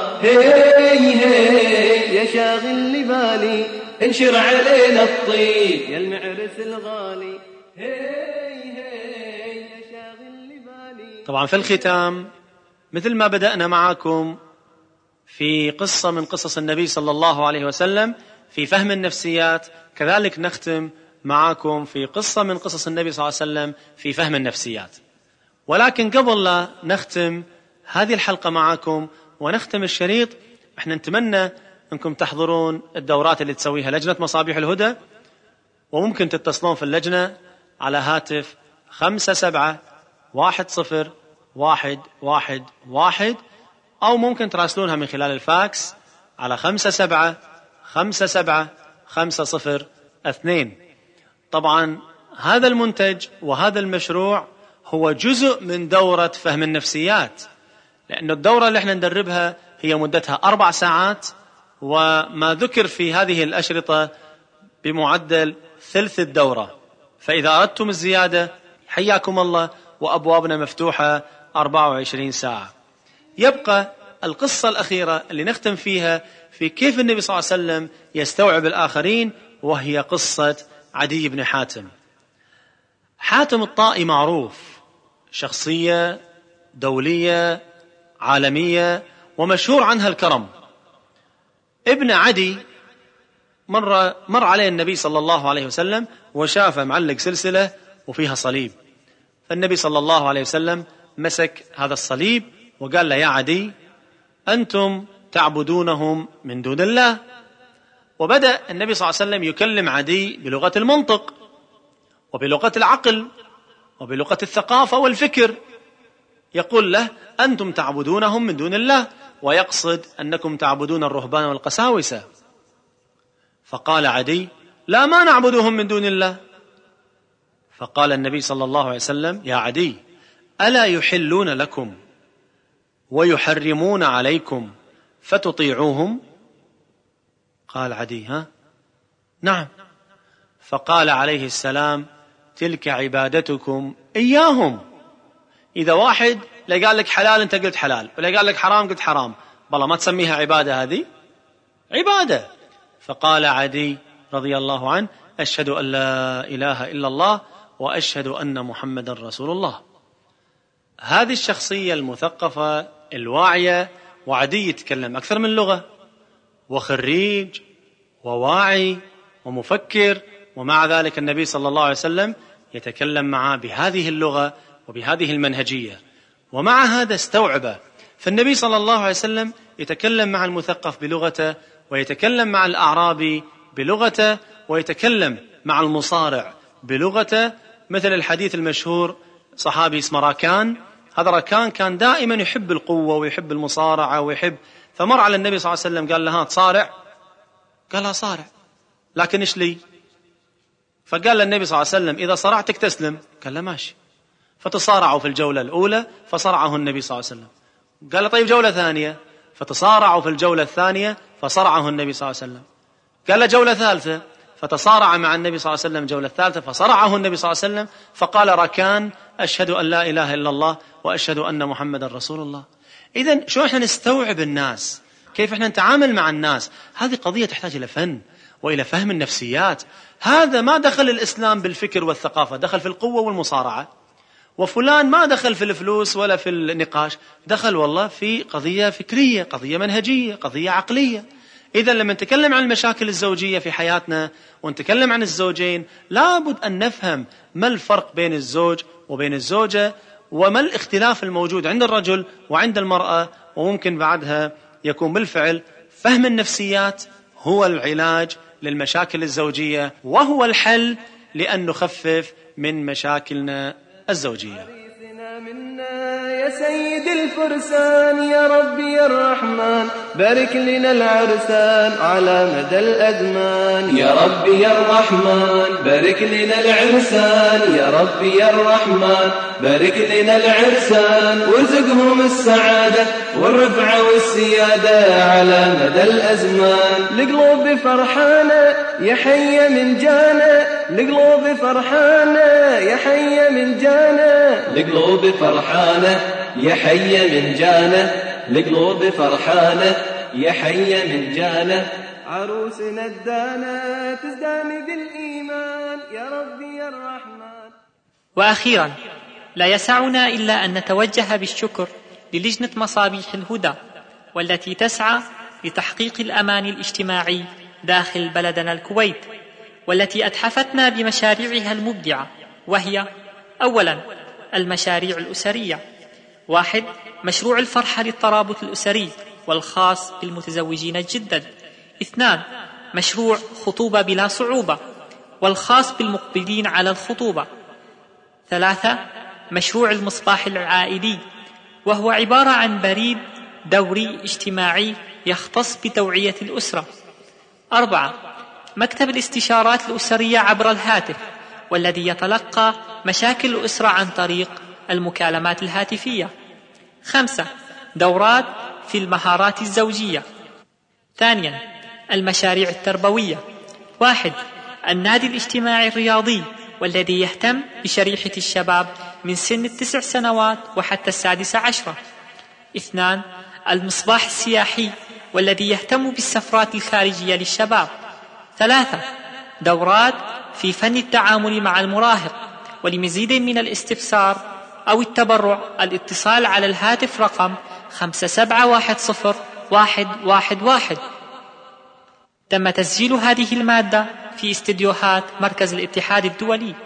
هي يا شاغل لبالي انشر علينا الطيب يا المعرس الغالي طبعا في الختام مثل ما بدأنا معكم في قصة من قصص النبي صلى الله عليه وسلم في فهم النفسيات، كذلك نختم معكم في قصة من قصص النبي صلى الله عليه وسلم في فهم النفسيات. ولكن قبل لا نختم هذه الحلقة معكم ونختم الشريط، احنا نتمنى انكم تحضرون الدورات اللي تسويها لجنة مصابيح الهدى، وممكن تتصلون في اللجنة على هاتف 57101111 أو ممكن تراسلونها من خلال الفاكس على 57575002. طبعا هذا المنتج وهذا المشروع هو جزء من دورة فهم النفسيات، لأن الدورة اللي احنا ندربها هي مدتها 4 ساعات، وما ذكر في هذه الأشرطة بمعدل ثلث الدورة، فإذا أردتم الزيادة حياكم الله، وأبوابنا مفتوحة 24 ساعة. يبقى القصة الأخيرة اللي نختم فيها في كيف النبي صلى الله عليه وسلم يستوعب الآخرين، وهي قصة عدي بن حاتم. حاتم الطائي معروف، شخصية دولية عالمية ومشهور عنها الكرم. ابن عدي مر عليه النبي صلى الله عليه وسلم وشافه معلق سلسلة وفيها صليب، فالنبي صلى الله عليه وسلم مسك هذا الصليب وقال له: يا عدي، أنتم تعبدونهم من دون الله. وبدأ النبي صلى الله عليه وسلم يكلم عدي بلغة المنطق وبلغة العقل وبلغة الثقافة والفكر، يقول له: أنتم تعبدونهم من دون الله، ويقصد أنكم تعبدون الرهبان والقساوسة. فقال عدي: لا، ما نعبدهم من دون الله. فقال النبي صلى الله عليه وسلم: يا عدي، ألا يحلون لكم ويحرمون عليكم فتطيعوهم؟ قال عدي: ها، نعم. فقال عليه السلام: تلك عبادتكم إياهم. إذا واحد لا قال لك حلال أنت قلت حلال، ولا قال لك حرام قلت حرام، والله ما تسميها عبادة؟ هذه عبادة. فقال عدي رضي الله عنه: أشهد أن لا إله إلا الله وأشهد أن محمد رسول الله. هذه الشخصية المثقفة الواعية، وعدي يتكلم أكثر من لغة، وخريج وواعي ومفكر، ومع ذلك النبي صلى الله عليه وسلم يتكلم معه بهذه اللغة وبهذه المنهجية، ومع هذا استوعبه. فالنبي صلى الله عليه وسلم يتكلم مع المثقف بلغته، ويتكلم مع الأعرابي بلغته، ويتكلم مع المصارع بلغته. مثل الحديث المشهور، صحابي اسمه راكان، هذا راكان كان دائما يحب القوة ويحب المصارعة ويحب، فمر على النبي صلى الله عليه وسلم قال له: ها تصارع؟ قال له: صارع، لكن إيش لي؟ فقال للنبي صلى الله عليه وسلم: إذا صرعتك تسلم. قال له: ماشي. فتصارعوا في الجولة الأولى فصرعه النبي صلى الله عليه وسلم. قال له: طيب جولة ثانية. فتصارعوا في الجولة الثانية فصرعه النبي صلى الله عليه وسلم. قال له: جولة ثالثة. فتصارع مع النبي صلى الله عليه وسلم جولة ثالثة فصرعه النبي صلى الله عليه وسلم. فقال راكان: أشهد أن لا إله إلا الله وأشهد أن محمد رسول الله. إذن شو احنا نستوعب الناس، كيف احنا نتعامل مع الناس، هذه قضية تحتاج إلى فن وإلى فهم النفسيات. هذا ما دخل الإسلام بالفكر والثقافة، دخل في القوة والمصارعة. وفلان ما دخل في الفلوس ولا في النقاش، دخل والله في قضية فكرية، قضية منهجية، قضية عقلية. إذا لما نتكلم عن المشاكل الزوجية في حياتنا ونتكلم عن الزوجين، لابد أن نفهم ما الفرق بين الزوج وبين الزوجة، وما الاختلاف الموجود عند الرجل وعند المرأة. وممكن بعدها يكون بالفعل فهم النفسيات هو العلاج للمشاكل الزوجية، وهو الحل لأن نخفف من مشاكلنا الزوجية. يا سيد الفرسان يا ربي يا الرحمن، بارك لنا العرسان على مدى الأزمان. يا ربي يا الرحمن، بارك لنا العرسان. يا ربي يا الرحمن، بارك لنا العرسان، وارزقهم السعادة والرفعة والسيادة على مدى الأزمان. القلوب فرحانة يا حي من جانا، القلوب فرحانة يا حي من جانا، القلوب فرحانة يا حي من جانا، القلوب فرحانة يا حي من جانا. عروسنا الدانا تزداني بالإيمان يا ربي يا الرحمن. وأخيرا، لا يسعنا إلا أن نتوجه بالشكر للجنة مصابيح الهدى، والتي تسعى لتحقيق الأمان الاجتماعي داخل بلدنا الكويت، والتي أتحفتنا بمشاريعها المبدعة، وهي: أولا، المشاريع الأسرية. 1. مشروع الفرحة للترابط الأسري والخاص بالمتزوجين الجدد. 2. مشروع خطوبة بلا صعوبة والخاص بالمقبلين على الخطوبة. 3. مشروع المصباح العائلي، وهو عبارة عن بريد دوري اجتماعي يختص بتوعية الأسرة. 4. مكتب الاستشارات الأسرية عبر الهاتف، والذي يتلقى مشاكل الأسرة عن طريق المكالمات الهاتفية. 5. دورات في المهارات الزوجية. 2. المشاريع التربوية. 1. النادي الاجتماعي الرياضي والذي يهتم بشريحة الشباب من سن 9 سنوات وحتى 16. 2. المصباح السياحي والذي يهتم بالسفرات الخارجية للشباب. 3. دورات في فن التعامل مع المراهق. ولمزيد من الاستفسار أو التبرع الاتصال على الهاتف رقم 5710-111. تم تسجيل هذه المادة في استديوهات مركز الاتحاد الدولي.